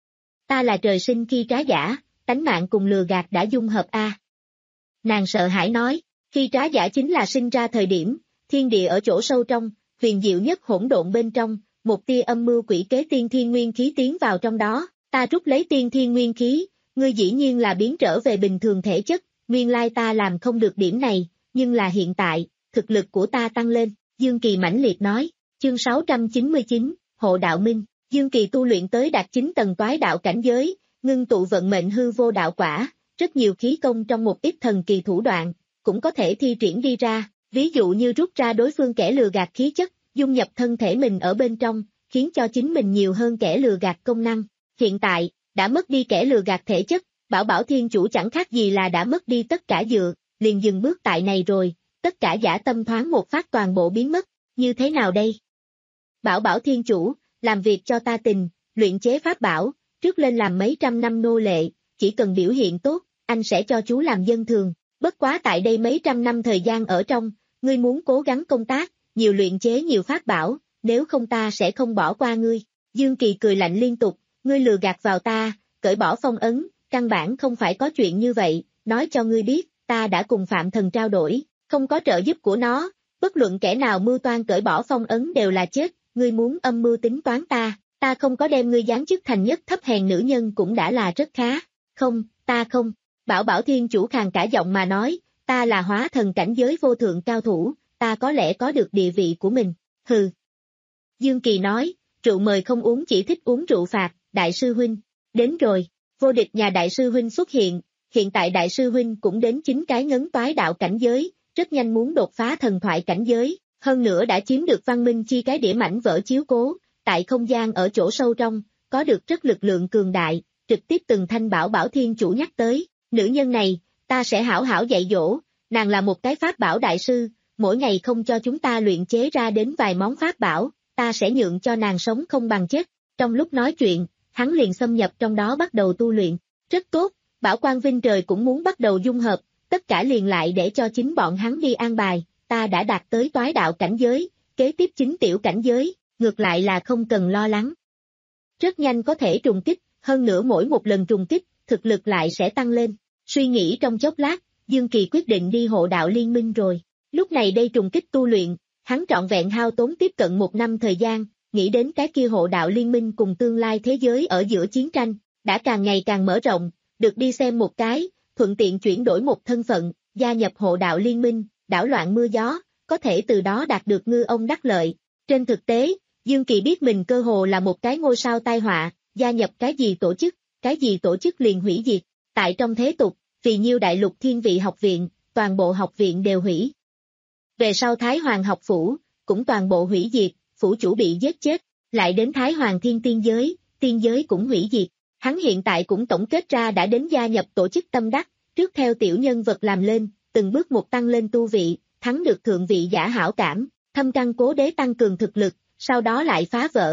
Ta là trời sinh khi trá giả, tánh mạng cùng lừa gạt đã dung hợp a. À. Nàng sợ hãi nói, khi trá giả chính là sinh ra thời điểm, thiên địa ở chỗ sâu trong, huyền diệu nhất hỗn độn bên trong, một tia âm mưu quỷ kế tiên thiên nguyên khí tiến vào trong đó, ta rút lấy tiên thiên nguyên khí, ngươi dĩ nhiên là biến trở về bình thường thể chất, nguyên lai ta làm không được điểm này, nhưng là hiện tại, thực lực của ta tăng lên, Dương Kỳ mãnh liệt nói, chương sáu trăm chín mươi chín, Hộ Đạo Minh, Dương Kỳ tu luyện tới đạt chín tầng toái đạo cảnh giới, ngưng tụ vận mệnh hư vô đạo quả, rất nhiều khí công trong một ít thần kỳ thủ đoạn, cũng có thể thi triển đi ra, ví dụ như rút ra đối phương kẻ lừa gạt khí chất, dung nhập thân thể mình ở bên trong, khiến cho chính mình nhiều hơn kẻ lừa gạt công năng. Hiện tại, đã mất đi kẻ lừa gạt thể chất, Bảo Bảo Thiên Chủ chẳng khác gì là đã mất đi tất cả dựa, liền dừng bước tại này rồi, tất cả giả tâm thoáng một phát toàn bộ biến mất, như thế nào đây? Bảo Bảo Thiên Chủ, làm việc cho ta tình, luyện chế pháp bảo, trước lên làm mấy trăm năm nô lệ, chỉ cần biểu hiện tốt, anh sẽ cho chú làm dân thường, bất quá tại đây mấy trăm năm thời gian ở trong, ngươi muốn cố gắng công tác, nhiều luyện chế nhiều pháp bảo, nếu không ta sẽ không bỏ qua ngươi. Dương Kỳ cười lạnh liên tục, ngươi lừa gạt vào ta, cởi bỏ phong ấn, căn bản không phải có chuyện như vậy, nói cho ngươi biết, ta đã cùng Phạm Thần trao đổi, không có trợ giúp của nó, bất luận kẻ nào mưu toan cởi bỏ phong ấn đều là chết, ngươi muốn âm mưu tính toán ta, ta không có đem ngươi giáng chức thành nhất thấp hèn nữ nhân cũng đã là rất khá, không, ta không, Bảo Bảo Thiên Chủ khàn cả giọng mà nói, ta là hóa thần cảnh giới vô thượng cao thủ, ta có lẽ có được địa vị của mình, hừ. Dương Kỳ nói, rượu mời không uống chỉ thích uống rượu phạt, đại sư huynh, đến rồi, vô địch nhà đại sư huynh xuất hiện, hiện tại đại sư huynh cũng đến chính cái ngấn toái đạo cảnh giới, rất nhanh muốn đột phá thần thoại cảnh giới, hơn nữa đã chiếm được văn minh chi cái đĩa mảnh vỡ chiếu cố, tại không gian ở chỗ sâu trong, có được rất lực lượng cường đại, trực tiếp từng thanh Bảo Bảo Thiên Chủ nhắc tới, nữ nhân này, ta sẽ hảo hảo dạy dỗ, nàng là một cái pháp bảo đại sư, mỗi ngày không cho chúng ta luyện chế ra đến vài món pháp bảo, ta sẽ nhượng cho nàng sống không bằng chết. Trong lúc nói chuyện, hắn liền xâm nhập trong đó bắt đầu tu luyện. Rất tốt, Bảo Quang Vinh Trời cũng muốn bắt đầu dung hợp, tất cả liền lại để cho chính bọn hắn đi an bài, ta đã đạt tới toái đạo cảnh giới, kế tiếp chính tiểu cảnh giới, ngược lại là không cần lo lắng. Rất nhanh có thể trùng kích, hơn nữa mỗi một lần trùng kích, thực lực lại sẽ tăng lên. Suy nghĩ trong chốc lát, Dương Kỳ quyết định đi hộ đạo liên minh rồi. Lúc này đây trùng kích tu luyện, hắn trọn vẹn hao tốn tiếp cận một năm thời gian, nghĩ đến cái kia hộ đạo liên minh cùng tương lai thế giới ở giữa chiến tranh, đã càng ngày càng mở rộng, được đi xem một cái, thuận tiện chuyển đổi một thân phận, gia nhập hộ đạo liên minh, đảo loạn mưa gió, có thể từ đó đạt được ngư ông đắc lợi. Trên thực tế, Dương Kỳ biết mình cơ hồ là một cái ngôi sao tai họa, gia nhập cái gì tổ chức, cái gì tổ chức liền hủy diệt. Tại trong thế tục, vì nhiêu đại lục thiên vị học viện, toàn bộ học viện đều hủy. Về sau Thái Hoàng học phủ, cũng toàn bộ hủy diệt, phủ chủ bị giết chết, lại đến Thái Hoàng thiên tiên giới, tiên giới cũng hủy diệt. Hắn hiện tại cũng tổng kết ra đã đến gia nhập tổ chức tâm đắc, trước theo tiểu nhân vật làm lên, từng bước một tăng lên tu vị, thắng được thượng vị giả hảo cảm, thâm căn cố đế tăng cường thực lực, sau đó lại phá vỡ,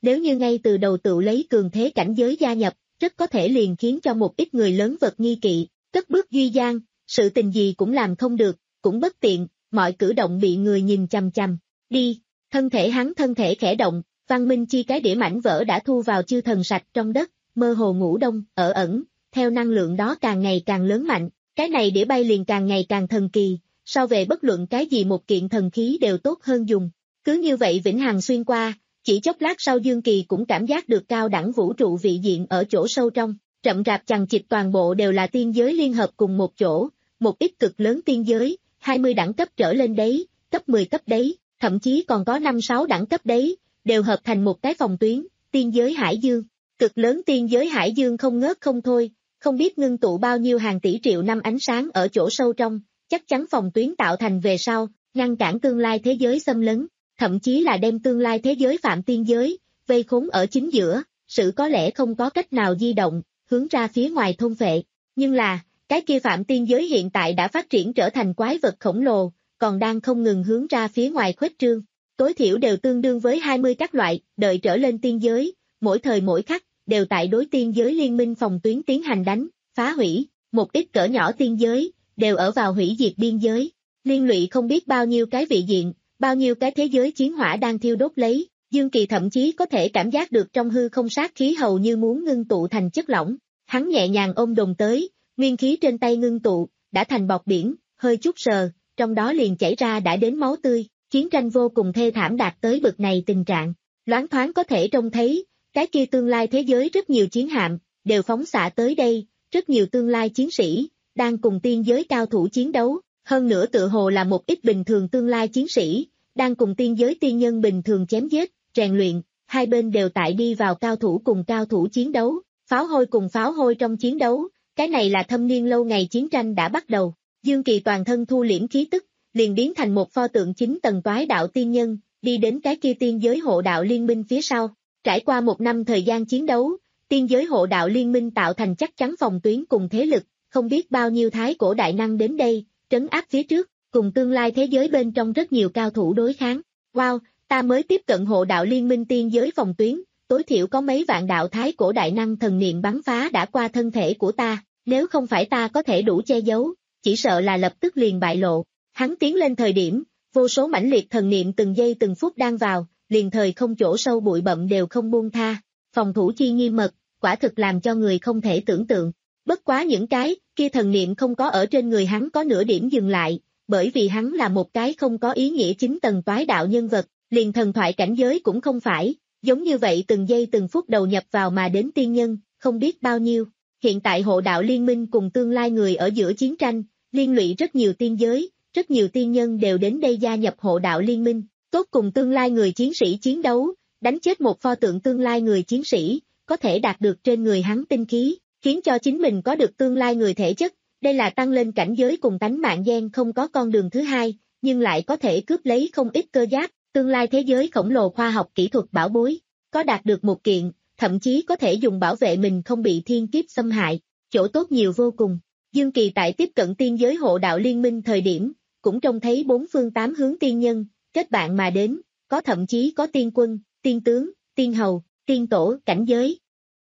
Nếu như ngay từ đầu tự lấy cường thế cảnh giới gia nhập, rất có thể liền khiến cho một ít người lớn vật nghi kỵ, cất bước duy gian, sự tình gì cũng làm không được, cũng bất tiện, mọi cử động bị người nhìn chằm chằm. Đi, thân thể hắn thân thể khẽ động, Văn Minh Chi cái đĩa mảnh vỡ đã thu vào chư thần sạch trong đất, mơ hồ ngủ đông, ở ẩn, theo năng lượng đó càng ngày càng lớn mạnh, cái này đĩa bay liền càng ngày càng thần kỳ, so về bất luận cái gì một kiện thần khí đều tốt hơn dùng. Cứ như vậy vĩnh hằng xuyên qua, chỉ chốc lát sau Dương Kỳ cũng cảm giác được cao đẳng vũ trụ vị diện ở chỗ sâu trong, rậm rạp chằng chịt toàn bộ đều là tiên giới liên hợp cùng một chỗ, một ít cực lớn tiên giới, hai mươi đẳng cấp trở lên đấy, cấp mười cấp đấy, thậm chí còn có năm sáu đẳng cấp đấy, đều hợp thành một cái phòng tuyến, tiên giới hải dương. Cực lớn tiên giới hải dương không ngớt không thôi, không biết ngưng tụ bao nhiêu hàng tỷ triệu năm ánh sáng ở chỗ sâu trong, chắc chắn phòng tuyến tạo thành về sau, ngăn cản tương lai thế giới xâm lấn, thậm chí là đem tương lai thế giới phạm tiên giới, vây khốn ở chính giữa, sự có lẽ không có cách nào di động, hướng ra phía ngoài thôn phệ. Nhưng là, cái kia phạm tiên giới hiện tại đã phát triển trở thành quái vật khổng lồ, còn đang không ngừng hướng ra phía ngoài khuếch trương. Tối thiểu đều tương đương với hai mươi các loại, đợi trở lên tiên giới, mỗi thời mỗi khắc, đều tại đối tiên giới liên minh phòng tuyến tiến hành đánh, phá hủy, một ít cỡ nhỏ tiên giới, đều ở vào hủy diệt biên giới, liên lụy không biết bao nhiêu cái vị diện, bao nhiêu cái thế giới chiến hỏa đang thiêu đốt lấy, Dương Kỳ thậm chí có thể cảm giác được trong hư không sát khí hầu như muốn ngưng tụ thành chất lỏng, hắn nhẹ nhàng ôm đồn tới, nguyên khí trên tay ngưng tụ, đã thành bọt biển, hơi chút sờ, trong đó liền chảy ra đã đến máu tươi, chiến tranh vô cùng thê thảm đạt tới bực này tình trạng, loáng thoáng có thể trông thấy, cái kia tương lai thế giới rất nhiều chiến hạm, đều phóng xạ tới đây, rất nhiều tương lai chiến sĩ, đang cùng tiên giới cao thủ chiến đấu, hơn nữa tựa hồ là một ít bình thường tương lai chiến sĩ, đang cùng tiên giới tiên nhân bình thường chém giết, rèn luyện, hai bên đều tại đi vào cao thủ cùng cao thủ chiến đấu, pháo hôi cùng pháo hôi trong chiến đấu, cái này là thâm niên lâu ngày chiến tranh đã bắt đầu, Dương Kỳ toàn thân thu liễm khí tức, liền biến thành một pho tượng chín tầng toái đạo tiên nhân, đi đến cái kia tiên giới hộ đạo liên minh phía sau. Trải qua một năm thời gian chiến đấu, tiên giới hộ đạo liên minh tạo thành chắc chắn phòng tuyến cùng thế lực, không biết bao nhiêu thái cổ đại năng đến đây, trấn áp phía trước, cùng tương lai thế giới bên trong rất nhiều cao thủ đối kháng. Wow, ta mới tiếp cận hộ đạo liên minh tiên giới phòng tuyến, tối thiểu có mấy vạn đạo thái cổ đại năng thần niệm bắn phá đã qua thân thể của ta, nếu không phải ta có thể đủ che giấu, chỉ sợ là lập tức liền bại lộ. Hắn tiến lên thời điểm, vô số mãnh liệt thần niệm từng giây từng phút đang vào, liền thời không chỗ sâu bụi bậm đều không buông tha, phòng thủ chi nghiêm mật, quả thực làm cho người không thể tưởng tượng. Bất quá những cái kia thần niệm không có ở trên người hắn có nửa điểm dừng lại, bởi vì hắn là một cái không có ý nghĩa chính tầng toái đạo nhân vật, liền thần thoại cảnh giới cũng không phải, giống như vậy từng giây từng phút đầu nhập vào mà đến tiên nhân, không biết bao nhiêu. Hiện tại hộ đạo liên minh cùng tương lai người ở giữa chiến tranh, liên lụy rất nhiều tiên giới, rất nhiều tiên nhân đều đến đây gia nhập hộ đạo liên minh, tốt cùng tương lai người chiến sĩ chiến đấu, đánh chết một pho tượng tương lai người chiến sĩ, có thể đạt được trên người hắn tinh khí, khiến cho chính mình có được tương lai người thể chất, đây là tăng lên cảnh giới cùng tánh mạng gen không có con đường thứ hai, nhưng lại có thể cướp lấy không ít cơ giáp, tương lai thế giới khổng lồ khoa học kỹ thuật bảo bối, có đạt được một kiện, thậm chí có thể dùng bảo vệ mình không bị thiên kiếp xâm hại, chỗ tốt nhiều vô cùng. Dương Kỳ tại tiếp cận tiên giới hộ đạo liên minh thời điểm, cũng trông thấy bốn phương tám hướng tiên nhân, kết bạn mà đến, có thậm chí có tiên quân, tiên tướng, tiên hầu, tiên tổ, cảnh giới.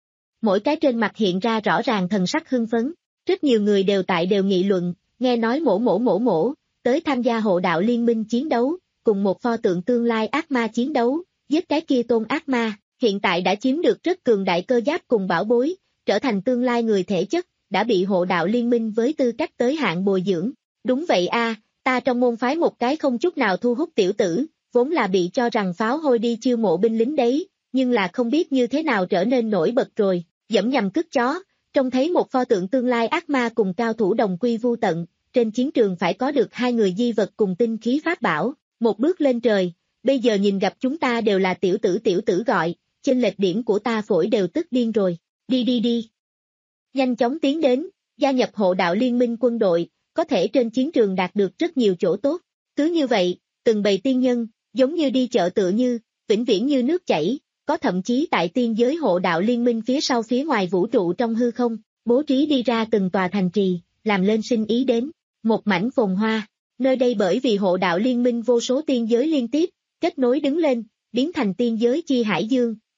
Mỗi cái trên mặt hiện ra rõ ràng thần sắc hưng phấn, rất nhiều người đều tại đều nghị luận, nghe nói mổ mổ mổ mổ, tới tham gia hộ đạo liên minh chiến đấu, cùng một pho tượng tương lai ác ma chiến đấu, giết cái kia tôn ác ma, hiện tại đã chiếm được rất cường đại cơ giáp cùng bảo bối, trở thành tương lai người thể chất, đã bị hộ đạo liên minh với tư cách tới hạn bồi dưỡng. Đúng vậy a, ta trong môn phái một cái không chút nào thu hút tiểu tử, vốn là bị cho rằng pháo hôi đi chiêu mộ binh lính đấy, nhưng là không biết như thế nào trở nên nổi bật rồi, dẫm nhầm cứt chó, trông thấy một pho tượng tương lai ác ma cùng cao thủ đồng quy vu tận, trên chiến trường phải có được hai người di vật cùng tinh khí pháp bảo, một bước lên trời, bây giờ nhìn gặp chúng ta đều là tiểu tử tiểu tử gọi, chênh lệch điểm của ta phổi đều tức điên rồi, đi đi đi. Nhanh chóng tiến đến, gia nhập hộ đạo liên minh quân đội, có thể trên chiến trường đạt được rất nhiều chỗ tốt. Cứ như vậy, từng bầy tiên nhân, giống như đi chợ tựa như, vĩnh viễn như nước chảy, có thậm chí tại tiên giới hộ đạo liên minh phía sau phía ngoài vũ trụ trong hư không, bố trí đi ra từng tòa thành trì, làm lên sinh ý đến, một mảnh phồn hoa. Nơi đây bởi vì hộ đạo liên minh vô số tiên giới liên tiếp, kết nối đứng lên, biến thành tiên giới chi hải dương,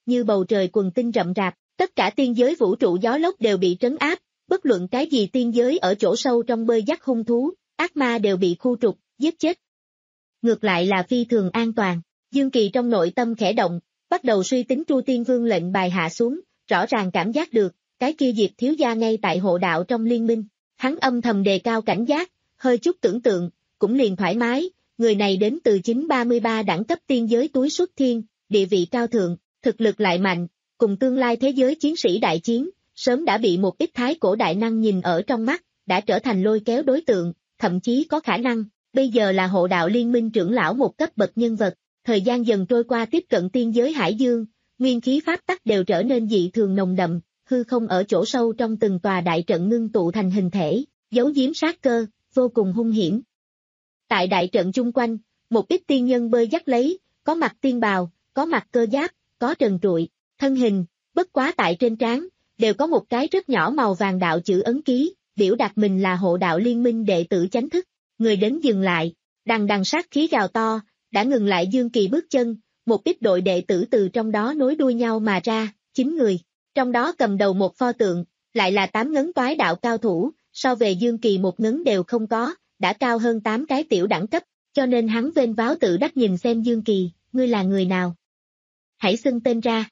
như bầu trời quần tinh rậm rạp, tất cả tiên giới vũ trụ gió lốc đều bị trấn áp, bất luận cái gì tiên giới ở chỗ sâu trong bơi dắt hung thú, ác ma đều bị khu trục, giết chết. Ngược lại là phi thường an toàn, Dương Kỳ trong nội tâm khẽ động, bắt đầu suy tính Tru Tiên Vương lệnh bài hạ xuống, rõ ràng cảm giác được, cái kia Diệp thiếu gia ngay tại hộ đạo trong liên minh, hắn âm thầm đề cao cảnh giác, hơi chút tưởng tượng, cũng liền thoải mái, người này đến từ chín ba mươi ba đẳng cấp tiên giới túi xuất thiên, địa vị cao thượng, thực lực lại mạnh, cùng tương lai thế giới chiến sĩ đại chiến, sớm đã bị một ít thái cổ đại năng nhìn ở trong mắt, đã trở thành lôi kéo đối tượng, thậm chí có khả năng, bây giờ là hộ đạo liên minh trưởng lão một cấp bậc nhân vật, thời gian dần trôi qua tiếp cận tiên giới hải dương, nguyên khí pháp tắc đều trở nên dị thường nồng đậm, hư không ở chỗ sâu trong từng tòa đại trận ngưng tụ thành hình thể, giấu giếm sát cơ, vô cùng hung hiểm. Tại đại trận chung quanh, một ít tiên nhân bơi dắt lấy, có mặc tiên bào, có mặc cơ giáp, có trần trụi, thân hình, bất quá tại trên trán, đều có một cái rất nhỏ màu vàng đạo chữ ấn ký, biểu đạt mình là hộ đạo liên minh đệ tử chánh thức. Người đến dừng lại, đằng đằng sát khí gào to, đã ngừng lại Dương Kỳ bước chân, một ít đội đệ tử từ trong đó nối đuôi nhau mà ra, chín người, trong đó cầm đầu một pho tượng, lại là tám ngấn toái đạo cao thủ, so về Dương Kỳ một ngấn đều không có, đã cao hơn tám cái tiểu đẳng cấp, cho nên hắn vênh váo tự đắc nhìn xem Dương Kỳ, ngươi là người nào? Hãy xưng tên ra.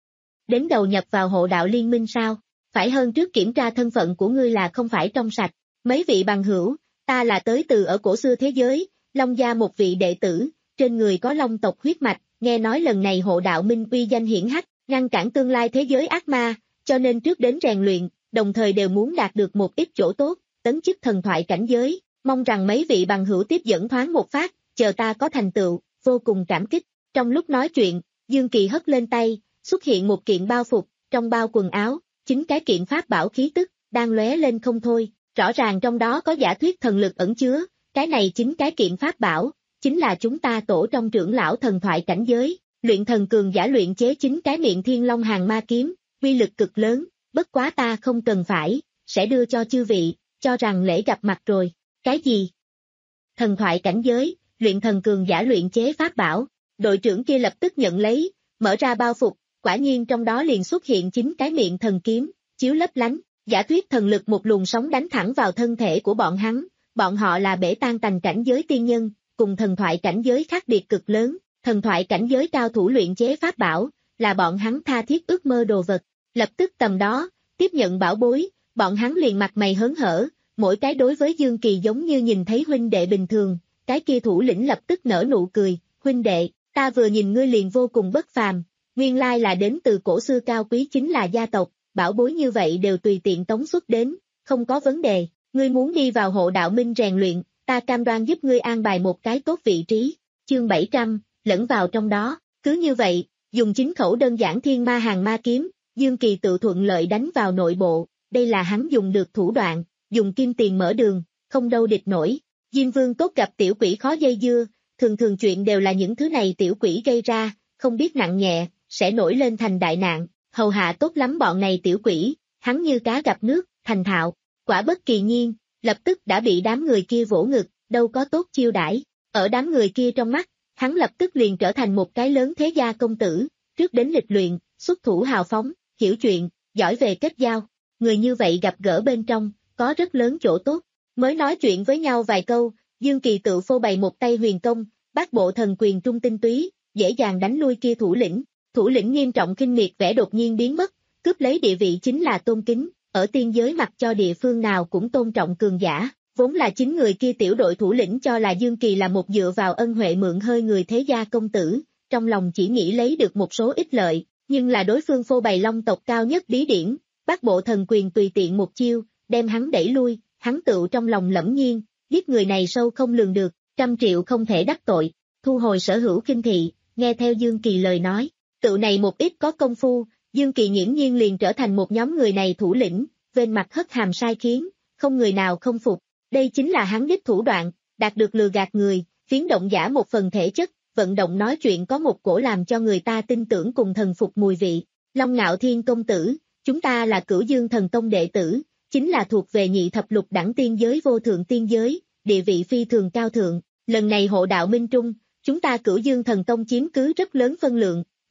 Đến đầu nhập vào hộ đạo liên minh sao? Phải hơn trước kiểm tra thân phận của ngươi là không phải trong sạch. Mấy vị bằng hữu, ta là tới từ ở cổ xưa thế giới, Long gia một vị đệ tử, trên người có Long tộc huyết mạch, nghe nói lần này hộ đạo minh uy danh hiển hách, ngăn cản tương lai thế giới ác ma, cho nên trước đến rèn luyện, đồng thời đều muốn đạt được một ít chỗ tốt, tấn chức thần thoại cảnh giới, mong rằng mấy vị bằng hữu tiếp dẫn thoáng một phát, chờ ta có thành tựu, vô cùng cảm kích. Trong lúc nói chuyện, Dương Kỳ hất lên tay, xuất hiện một kiện bao phục, trong bao quần áo, chính cái kiện pháp bảo khí tức, đang lóe lên không thôi, rõ ràng trong đó có giả thuyết thần lực ẩn chứa, cái này chính cái kiện pháp bảo, chính là chúng ta tổ trong trưởng lão thần thoại cảnh giới, luyện thần cường giả luyện chế chính cái miệng thiên long hàng ma kiếm, uy lực cực lớn, bất quá ta không cần phải, sẽ đưa cho chư vị, cho rằng lễ gặp mặt rồi, cái gì? Thần thoại cảnh giới, luyện thần cường giả luyện chế pháp bảo, đội trưởng kia lập tức nhận lấy, mở ra bao phục, quả nhiên trong đó liền xuất hiện chính cái miệng thần kiếm, chiếu lấp lánh, giả thuyết thần lực một luồng sóng đánh thẳng vào thân thể của bọn hắn, bọn họ là bể tan tành cảnh giới tiên nhân, cùng thần thoại cảnh giới khác biệt cực lớn, thần thoại cảnh giới cao thủ luyện chế pháp bảo, là bọn hắn tha thiết ước mơ đồ vật, lập tức tầm đó, tiếp nhận bảo bối, bọn hắn liền mặt mày hớn hở, mỗi cái đối với Dương Kỳ giống như nhìn thấy huynh đệ bình thường, cái kia thủ lĩnh lập tức nở nụ cười, huynh đệ, ta vừa nhìn ngươi liền vô cùng bất phàm, nguyên lai là đến từ cổ xưa cao quý chính là gia tộc, bảo bối như vậy đều tùy tiện tống xuất đến, không có vấn đề, ngươi muốn đi vào hộ đạo minh rèn luyện, ta cam đoan giúp ngươi an bài một cái tốt vị trí, chương bảy trăm, lẫn vào trong đó, cứ như vậy, dùng chính khẩu đơn giản thiên ma hàng ma kiếm, Dương Kỳ tự thuận lợi đánh vào nội bộ, đây là hắn dùng được thủ đoạn, dùng kim tiền mở đường, không đâu địch nổi, Diêm Vương tốt gặp tiểu quỷ khó dây dưa, thường thường chuyện đều là những thứ này tiểu quỷ gây ra, không biết nặng nhẹ, sẽ nổi lên thành đại nạn, hầu hạ tốt lắm bọn này tiểu quỷ, hắn như cá gặp nước, thành thạo, quả bất kỳ nhiên, lập tức đã bị đám người kia vỗ ngực, đâu có tốt chiêu đãi, ở đám người kia trong mắt, hắn lập tức liền trở thành một cái lớn thế gia công tử, trước đến lịch luyện, xuất thủ hào phóng, hiểu chuyện, giỏi về kết giao, người như vậy gặp gỡ bên trong, có rất lớn chỗ tốt, mới nói chuyện với nhau vài câu, Dương Kỳ tự phô bày một tay huyền công, bát bộ thần quyền trung tinh túy, dễ dàng đánh lui kia thủ lĩnh, thủ lĩnh nghiêm trọng khinh miệt vẻ đột nhiên biến mất, cướp lấy địa vị chính là tôn kính, ở tiên giới mặc cho địa phương nào cũng tôn trọng cường giả, vốn là chính người kia tiểu đội thủ lĩnh cho là Dương Kỳ là một dựa vào ân huệ mượn hơi người thế gia công tử, trong lòng chỉ nghĩ lấy được một số ít lợi, nhưng là đối phương phô bày long tộc cao nhất bí điển, bát bộ thần quyền tùy tiện một chiêu, đem hắn đẩy lui, hắn tựu trong lòng lẫm nhiên, biết người này sâu không lường được, trăm triệu không thể đắc tội, thu hồi sở hữu kinh thị, nghe theo Dương Kỳ lời nói, tựu này một ít có công phu, Dương Kỳ nghiễm nhiên liền trở thành một nhóm người này thủ lĩnh, bên mặt hất hàm sai khiến, không người nào không phục, đây chính là hắn đích thủ đoạn, đạt được lừa gạt người, phiến động giả một phần thể chất, vận động nói chuyện có một cổ làm cho người ta tin tưởng cùng thần phục mùi vị, Long Ngạo Thiên công tử, chúng ta là Cửu Dương Thần Tông đệ tử, chính là thuộc về nhị thập lục đẳng tiên giới vô thượng tiên giới, địa vị phi thường cao thượng, lần này hộ đạo minh trung, chúng ta Cửu Dương Thần Tông chiếm cứ rất lớn phân lượng,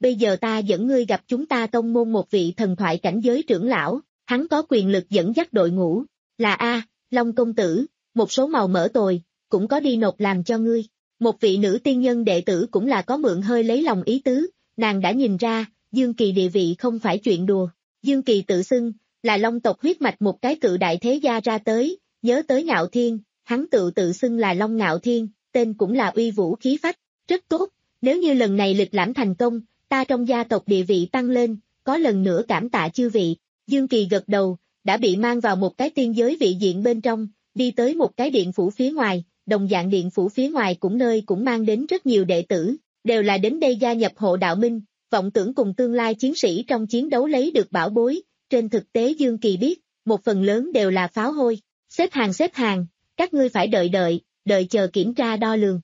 bây giờ ta dẫn ngươi gặp chúng ta tông môn một vị thần thoại cảnh giới trưởng lão, hắn có quyền lực dẫn dắt đội ngũ, là A, Long công tử, một số màu mỡ tồi, cũng có đi nộp làm cho ngươi. Một vị nữ tiên nhân đệ tử cũng là có mượn hơi lấy lòng ý tứ, nàng đã nhìn ra, Dương Kỳ địa vị không phải chuyện đùa. Dương Kỳ tự xưng, là Long tộc huyết mạch một cái cự đại thế gia ra tới, nhớ tới Ngạo Thiên, hắn tự tự xưng là Long Ngạo Thiên, tên cũng là uy vũ khí phách, rất tốt, nếu như lần này lịch lãm thành công, ta trong gia tộc địa vị tăng lên, có lần nữa cảm tạ chư vị. Dương Kỳ gật đầu, đã bị mang vào một cái tiên giới vị diện bên trong, đi tới một cái điện phủ phía ngoài, đồng dạng điện phủ phía ngoài cũng nơi cũng mang đến rất nhiều đệ tử, đều là đến đây gia nhập hộ đạo minh, vọng tưởng cùng tương lai chiến sĩ trong chiến đấu lấy được bảo bối, trên thực tế Dương Kỳ biết, một phần lớn đều là pháo hôi, xếp hàng xếp hàng, các ngươi phải đợi đợi, đợi chờ kiểm tra đo lường.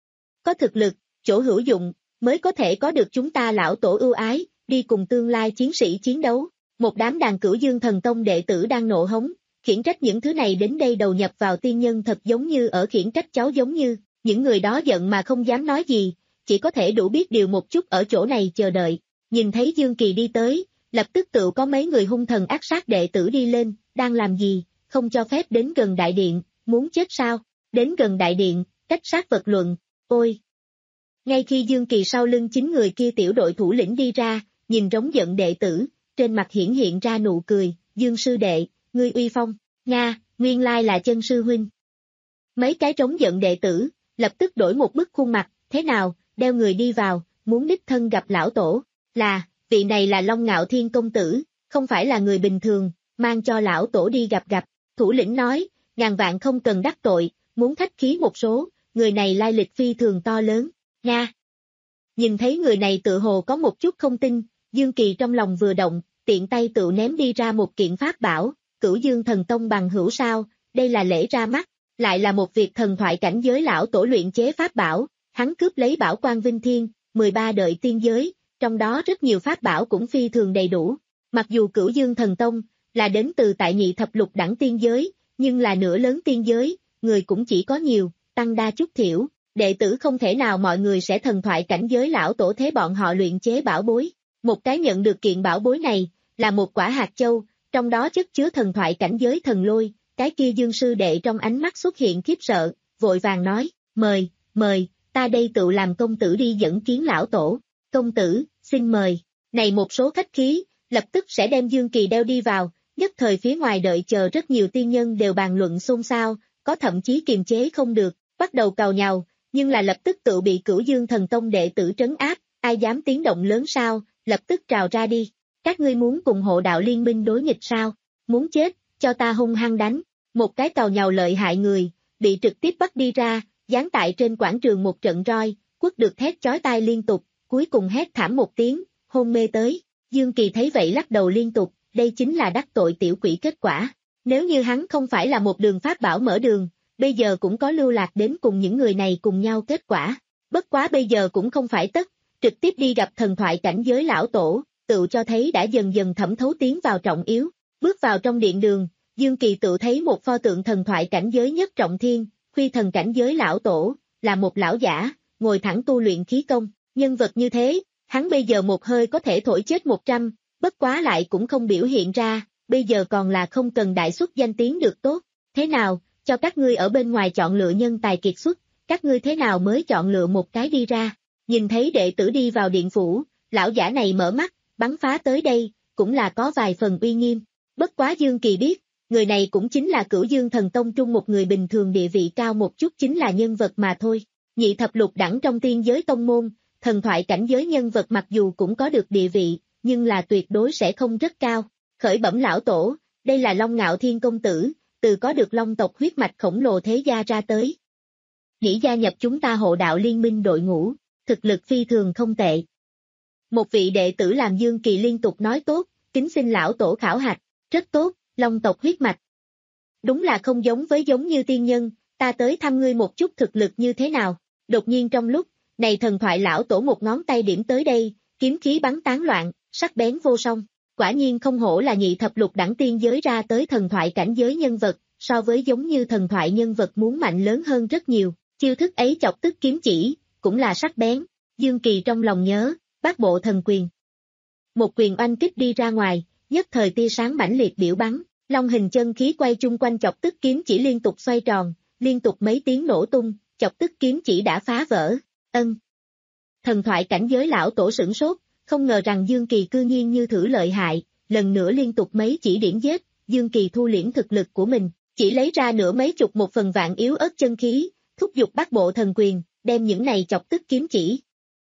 Có thực lực, chỗ hữu dụng, mới có thể có được chúng ta lão tổ ưu ái, đi cùng tương lai chiến sĩ chiến đấu. Một đám đàn Cửu Dương Thần Tông đệ tử đang nộ hống, khiển trách những thứ này đến đây đầu nhập vào tiên nhân thật giống như ở khiển trách cháu giống như, những người đó giận mà không dám nói gì, chỉ có thể đủ biết điều một chút ở chỗ này chờ đợi. Nhìn thấy Dương Kỳ đi tới, lập tức tự có mấy người hung thần ác sát đệ tử đi lên, đang làm gì, không cho phép đến gần đại điện, muốn chết sao, đến gần đại điện, cách sát vật luận, ôi. Ngay khi Dương Kỳ sau lưng chín người kia tiểu đội thủ lĩnh đi ra, nhìn rống giận đệ tử, trên mặt hiển hiện ra nụ cười, Dương sư đệ, ngươi uy phong, Nga, nguyên lai là Chân sư huynh. Mấy cái trống giận đệ tử, lập tức đổi một bức khuôn mặt, thế nào, đeo người đi vào, muốn đích thân gặp lão tổ, là, vị này là Long Ngạo Thiên công tử, không phải là người bình thường, mang cho lão tổ đi gặp gặp, thủ lĩnh nói, ngàn vạn không cần đắc tội, muốn khách khí một số, người này lai lịch phi thường to lớn, Nga. Nhìn thấy người này tự hồ có một chút không tin, Dương Kỳ trong lòng vừa động, tiện tay tự ném đi ra một kiện pháp bảo, Cửu Dương Thần Tông bằng hữu sao, đây là lễ ra mắt, lại là một việc thần thoại cảnh giới lão tổ luyện chế pháp bảo, hắn cướp lấy bảo quan vinh thiên, mười ba đời tiên giới, trong đó rất nhiều pháp bảo cũng phi thường đầy đủ, mặc dù Cửu Dương Thần Tông là đến từ tại nhị thập lục đẳng tiên giới, nhưng là nửa lớn tiên giới, người cũng chỉ có nhiều, tăng đa chút thiểu, đệ tử không thể nào mọi người sẽ thần thoại cảnh giới lão tổ thế bọn họ luyện chế bảo bối. Một cái nhận được kiện bảo bối này, là một quả hạt châu, trong đó chất chứa thần thoại cảnh giới thần lôi, cái kia Dương sư đệ trong ánh mắt xuất hiện khiếp sợ, vội vàng nói, mời, mời, ta đây tự làm công tử đi dẫn kiến lão tổ, công tử, xin mời, này một số khách khí, lập tức sẽ đem Dương Kỳ đeo đi vào, nhất thời phía ngoài đợi chờ rất nhiều tiên nhân đều bàn luận xôn xao, có thậm chí kiềm chế không được, bắt đầu càu nhàu, nhưng là lập tức tự bị Cửu Dương Thần Tông đệ tử trấn áp, ai dám tiếng động lớn sao, lập tức trào ra đi, các ngươi muốn cùng hộ đạo liên minh đối nghịch sao, muốn chết, cho ta hung hăng đánh, một cái càu nhàu lợi hại người, bị trực tiếp bắt đi ra, giáng tại trên quảng trường một trận roi, quất được thét chói tai liên tục, cuối cùng hét thảm một tiếng, hôn mê tới, Dương Kỳ thấy vậy lắc đầu liên tục, đây chính là đắc tội tiểu quỷ kết quả, nếu như hắn không phải là một đường pháp bảo mở đường, bây giờ cũng có lưu lạc đến cùng những người này cùng nhau kết quả, bất quá bây giờ cũng không phải tất, trực tiếp đi gặp thần thoại cảnh giới lão tổ, tự cho thấy đã dần dần thẩm thấu tiến vào trọng yếu, bước vào trong điện đường, Dương Kỳ tự thấy một pho tượng thần thoại cảnh giới nhất trọng thiên, khuy thần cảnh giới lão tổ, là một lão giả, ngồi thẳng tu luyện khí công, nhân vật như thế, hắn bây giờ một hơi có thể thổi chết một trăm, bất quá lại cũng không biểu hiện ra, bây giờ còn là không cần đại xuất danh tiếng được tốt, thế nào, cho các ngươi ở bên ngoài chọn lựa nhân tài kiệt xuất, các ngươi thế nào mới chọn lựa một cái đi ra, nhìn thấy đệ tử đi vào điện phủ, lão giả này mở mắt, bắn phá tới đây, cũng là có vài phần uy nghiêm, bất quá Dương Kỳ biết, người này cũng chính là Cửu Dương Thần Tông trung một người bình thường địa vị cao một chút chính là nhân vật mà thôi, nhị thập lục đẳng trong tiên giới tông môn, thần thoại cảnh giới nhân vật mặc dù cũng có được địa vị, nhưng là tuyệt đối sẽ không rất cao, khởi bẩm lão tổ, đây là Long Ngạo Thiên công tử, từ có được Long tộc huyết mạch khổng lồ thế gia ra tới. Nghĩ gia nhập chúng ta hộ đạo liên minh đội ngũ, thực lực phi thường không tệ. Một vị đệ tử làm Dương Kỳ liên tục nói tốt, kính xin lão tổ khảo hạch, rất tốt, Long tộc huyết mạch. Đúng là không giống với giống như tiên nhân, ta tới thăm ngươi một chút thực lực như thế nào, đột nhiên trong lúc, này thần thoại lão tổ một ngón tay điểm tới đây, kiếm khí bắn tán loạn, sắc bén vô song, quả nhiên không hổ là nhị thập lục đẳng tiên giới ra tới thần thoại cảnh giới nhân vật, so với giống như thần thoại nhân vật muốn mạnh lớn hơn rất nhiều, chiêu thức ấy chọc tức kiếm chỉ, cũng là sắc bén, Dương Kỳ trong lòng nhớ, Bát bộ thần quyền. Một quyền oanh kích đi ra ngoài, nhất thời tia sáng mãnh liệt biểu bắn, long hình chân khí quay chung quanh chọc tức kiếm chỉ liên tục xoay tròn, liên tục mấy tiếng nổ tung, chọc tức kiếm chỉ đã phá vỡ. Ân. Thần thoại cảnh giới lão tổ sửng sốt, không ngờ rằng Dương Kỳ cư nhiên như thử lợi hại, lần nữa liên tục mấy chỉ điểm giết, Dương Kỳ thu liễm thực lực của mình, chỉ lấy ra nửa mấy chục một phần vạn yếu ớt chân khí, thúc giục bát bộ thần quyền, đem những này chọc tức kiếm chỉ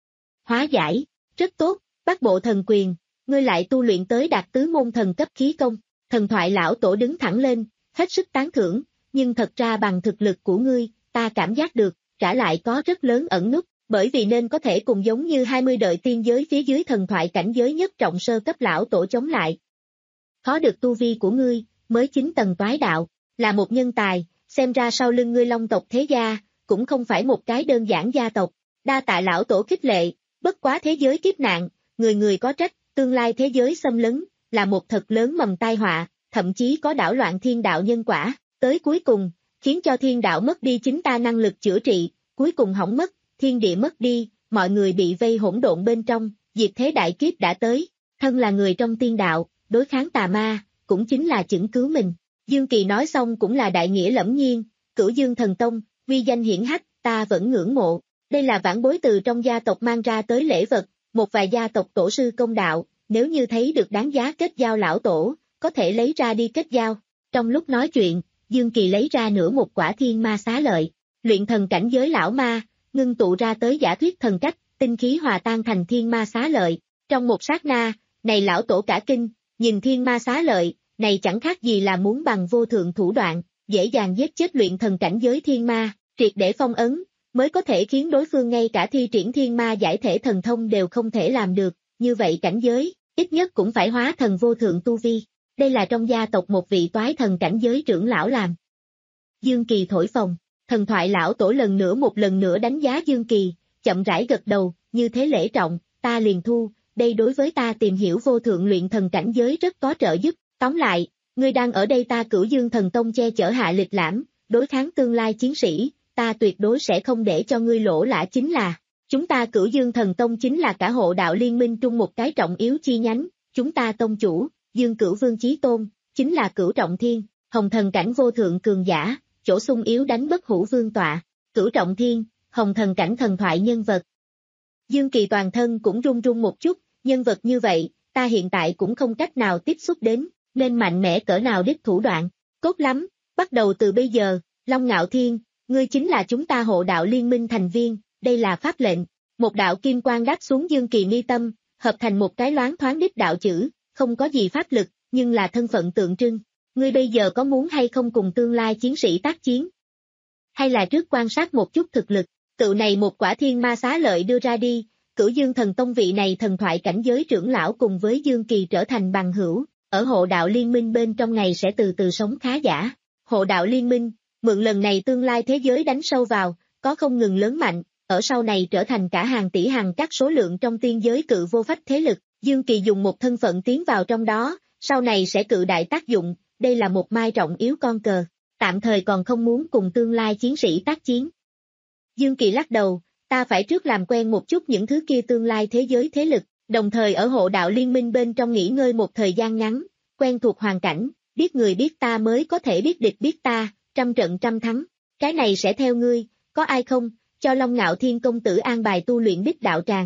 hóa giải. Rất tốt, bát bộ thần quyền, ngươi lại tu luyện tới đạt tứ môn thần cấp khí công. Thần thoại lão tổ đứng thẳng lên, hết sức tán thưởng, nhưng thật ra bằng thực lực của ngươi, ta cảm giác được, trả lại có rất lớn ẩn nút, bởi vì nên có thể cùng giống như hai mươi đời tiên giới phía dưới thần thoại cảnh giới nhất trọng sơ cấp lão tổ chống lại. Khó được tu vi của ngươi, mới chín tầng toái đạo, là một nhân tài, xem ra sau lưng ngươi long tộc thế gia, cũng không phải một cái đơn giản gia tộc. Đa tạ lão tổ khích lệ, bất quá thế giới kiếp nạn, người người có trách, tương lai thế giới xâm lấn, là một thật lớn mầm tai họa, thậm chí có đảo loạn thiên đạo nhân quả, tới cuối cùng, khiến cho thiên đạo mất đi chính ta năng lực chữa trị, cuối cùng hỏng mất, thiên địa mất đi, mọi người bị vây hỗn độn bên trong, diệt thế đại kiếp đã tới, thân là người trong tiên đạo, đối kháng tà ma, cũng chính là chững cứu mình. Dương Kỳ nói xong cũng là đại nghĩa lẫm nhiên, Cửu Dương Thần Tông, uy danh hiển hách, ta vẫn ngưỡng mộ, đây là vãn bối từ trong gia tộc mang ra tới lễ vật, một vài gia tộc tổ sư công đạo, nếu như thấy được đáng giá kết giao lão tổ, có thể lấy ra đi kết giao. Trong lúc nói chuyện, Dương Kỳ lấy ra nửa một quả thiên ma xá lợi, luyện thần cảnh giới lão ma, ngưng tụ ra tới giả thuyết thần cách, tinh khí hòa tan thành thiên ma xá lợi. Trong một sát na, này lão tổ cả kinh, nhìn thiên ma xá lợi, này chẳng khác gì là muốn bằng vô thượng thủ đoạn, dễ dàng giết chết luyện thần cảnh giới thiên ma, triệt để phong ấn, mới có thể khiến đối phương ngay cả thi triển thiên ma giải thể thần thông đều không thể làm được, như vậy cảnh giới, ít nhất cũng phải hóa thần vô thượng tu vi. Đây là trong gia tộc một vị toái thần cảnh giới trưởng lão làm. Dương Kỳ thổi phồng, thần thoại lão tổ lần nữa một lần nữa đánh giá Dương Kỳ, chậm rãi gật đầu, như thế lễ trọng, ta liền thu, đây đối với ta tìm hiểu vô thượng luyện thần cảnh giới rất có trợ giúp. Tóm lại, ngươi đang ở đây ta Cửu Dương Thần Tông che chở hạ lịch lãm, đối kháng tương lai chiến sĩ, ta tuyệt đối sẽ không để cho ngươi lỗ lã. Chính là, chúng ta Cửu Dương Thần Tông chính là cả hộ đạo liên minh trung một cái trọng yếu chi nhánh, chúng ta tông chủ, Dương Cửu Vương Chí Tôn, chính là Cửu Trọng Thiên, hồng thần cảnh vô thượng cường giả, chỗ sung yếu đánh bất hủ vương tọa, Cửu Trọng Thiên, hồng thần cảnh thần thoại nhân vật. Dương Kỳ toàn thân cũng run run một chút, nhân vật như vậy, ta hiện tại cũng không cách nào tiếp xúc đến, nên mạnh mẽ cỡ nào đích thủ đoạn, cốt lắm, bắt đầu từ bây giờ, Long Ngạo Thiên, ngươi chính là chúng ta hộ đạo liên minh thành viên, đây là pháp lệnh, một đạo kim quang đáp xuống Dương Kỳ mi tâm, hợp thành một cái loáng thoáng đích đạo chữ, không có gì pháp lực, nhưng là thân phận tượng trưng, ngươi bây giờ có muốn hay không cùng tương lai chiến sĩ tác chiến? Hay là trước quan sát một chút thực lực, tự này một quả thiên ma xá lợi đưa ra đi, Cửu Dương Thần Tông vị này thần thoại cảnh giới trưởng lão cùng với Dương Kỳ trở thành bằng hữu, ở hộ đạo liên minh bên trong ngày sẽ từ từ sống khá giả. Hộ đạo liên minh, mượn lần này tương lai thế giới đánh sâu vào, có không ngừng lớn mạnh, ở sau này trở thành cả hàng tỷ hàng các số lượng trong tiên giới cự vô phách thế lực, Dương Kỳ dùng một thân phận tiến vào trong đó, sau này sẽ cự đại tác dụng, đây là một mai trọng yếu con cờ, tạm thời còn không muốn cùng tương lai chiến sĩ tác chiến. Dương Kỳ lắc đầu, ta phải trước làm quen một chút những thứ kia tương lai thế giới thế lực, đồng thời ở hộ đạo liên minh bên trong nghỉ ngơi một thời gian ngắn, quen thuộc hoàn cảnh, biết người biết ta mới có thể biết địch biết ta, trăm trận trăm thắng, cái này sẽ theo ngươi, có ai không, cho Long Ngạo Thiên công tử an bài tu luyện đích đạo tràng.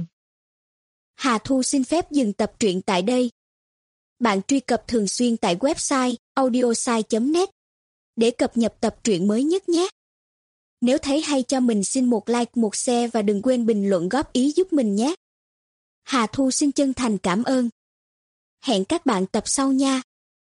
Hà Thu xin phép dừng tập truyện tại đây. Bạn truy cập thường xuyên tại website audiosai chấm net để cập nhật tập truyện mới nhất nhé. Nếu thấy hay cho mình xin một like một share và đừng quên bình luận góp ý giúp mình nhé. Hà Thu xin chân thành cảm ơn. Hẹn các bạn tập sau nha.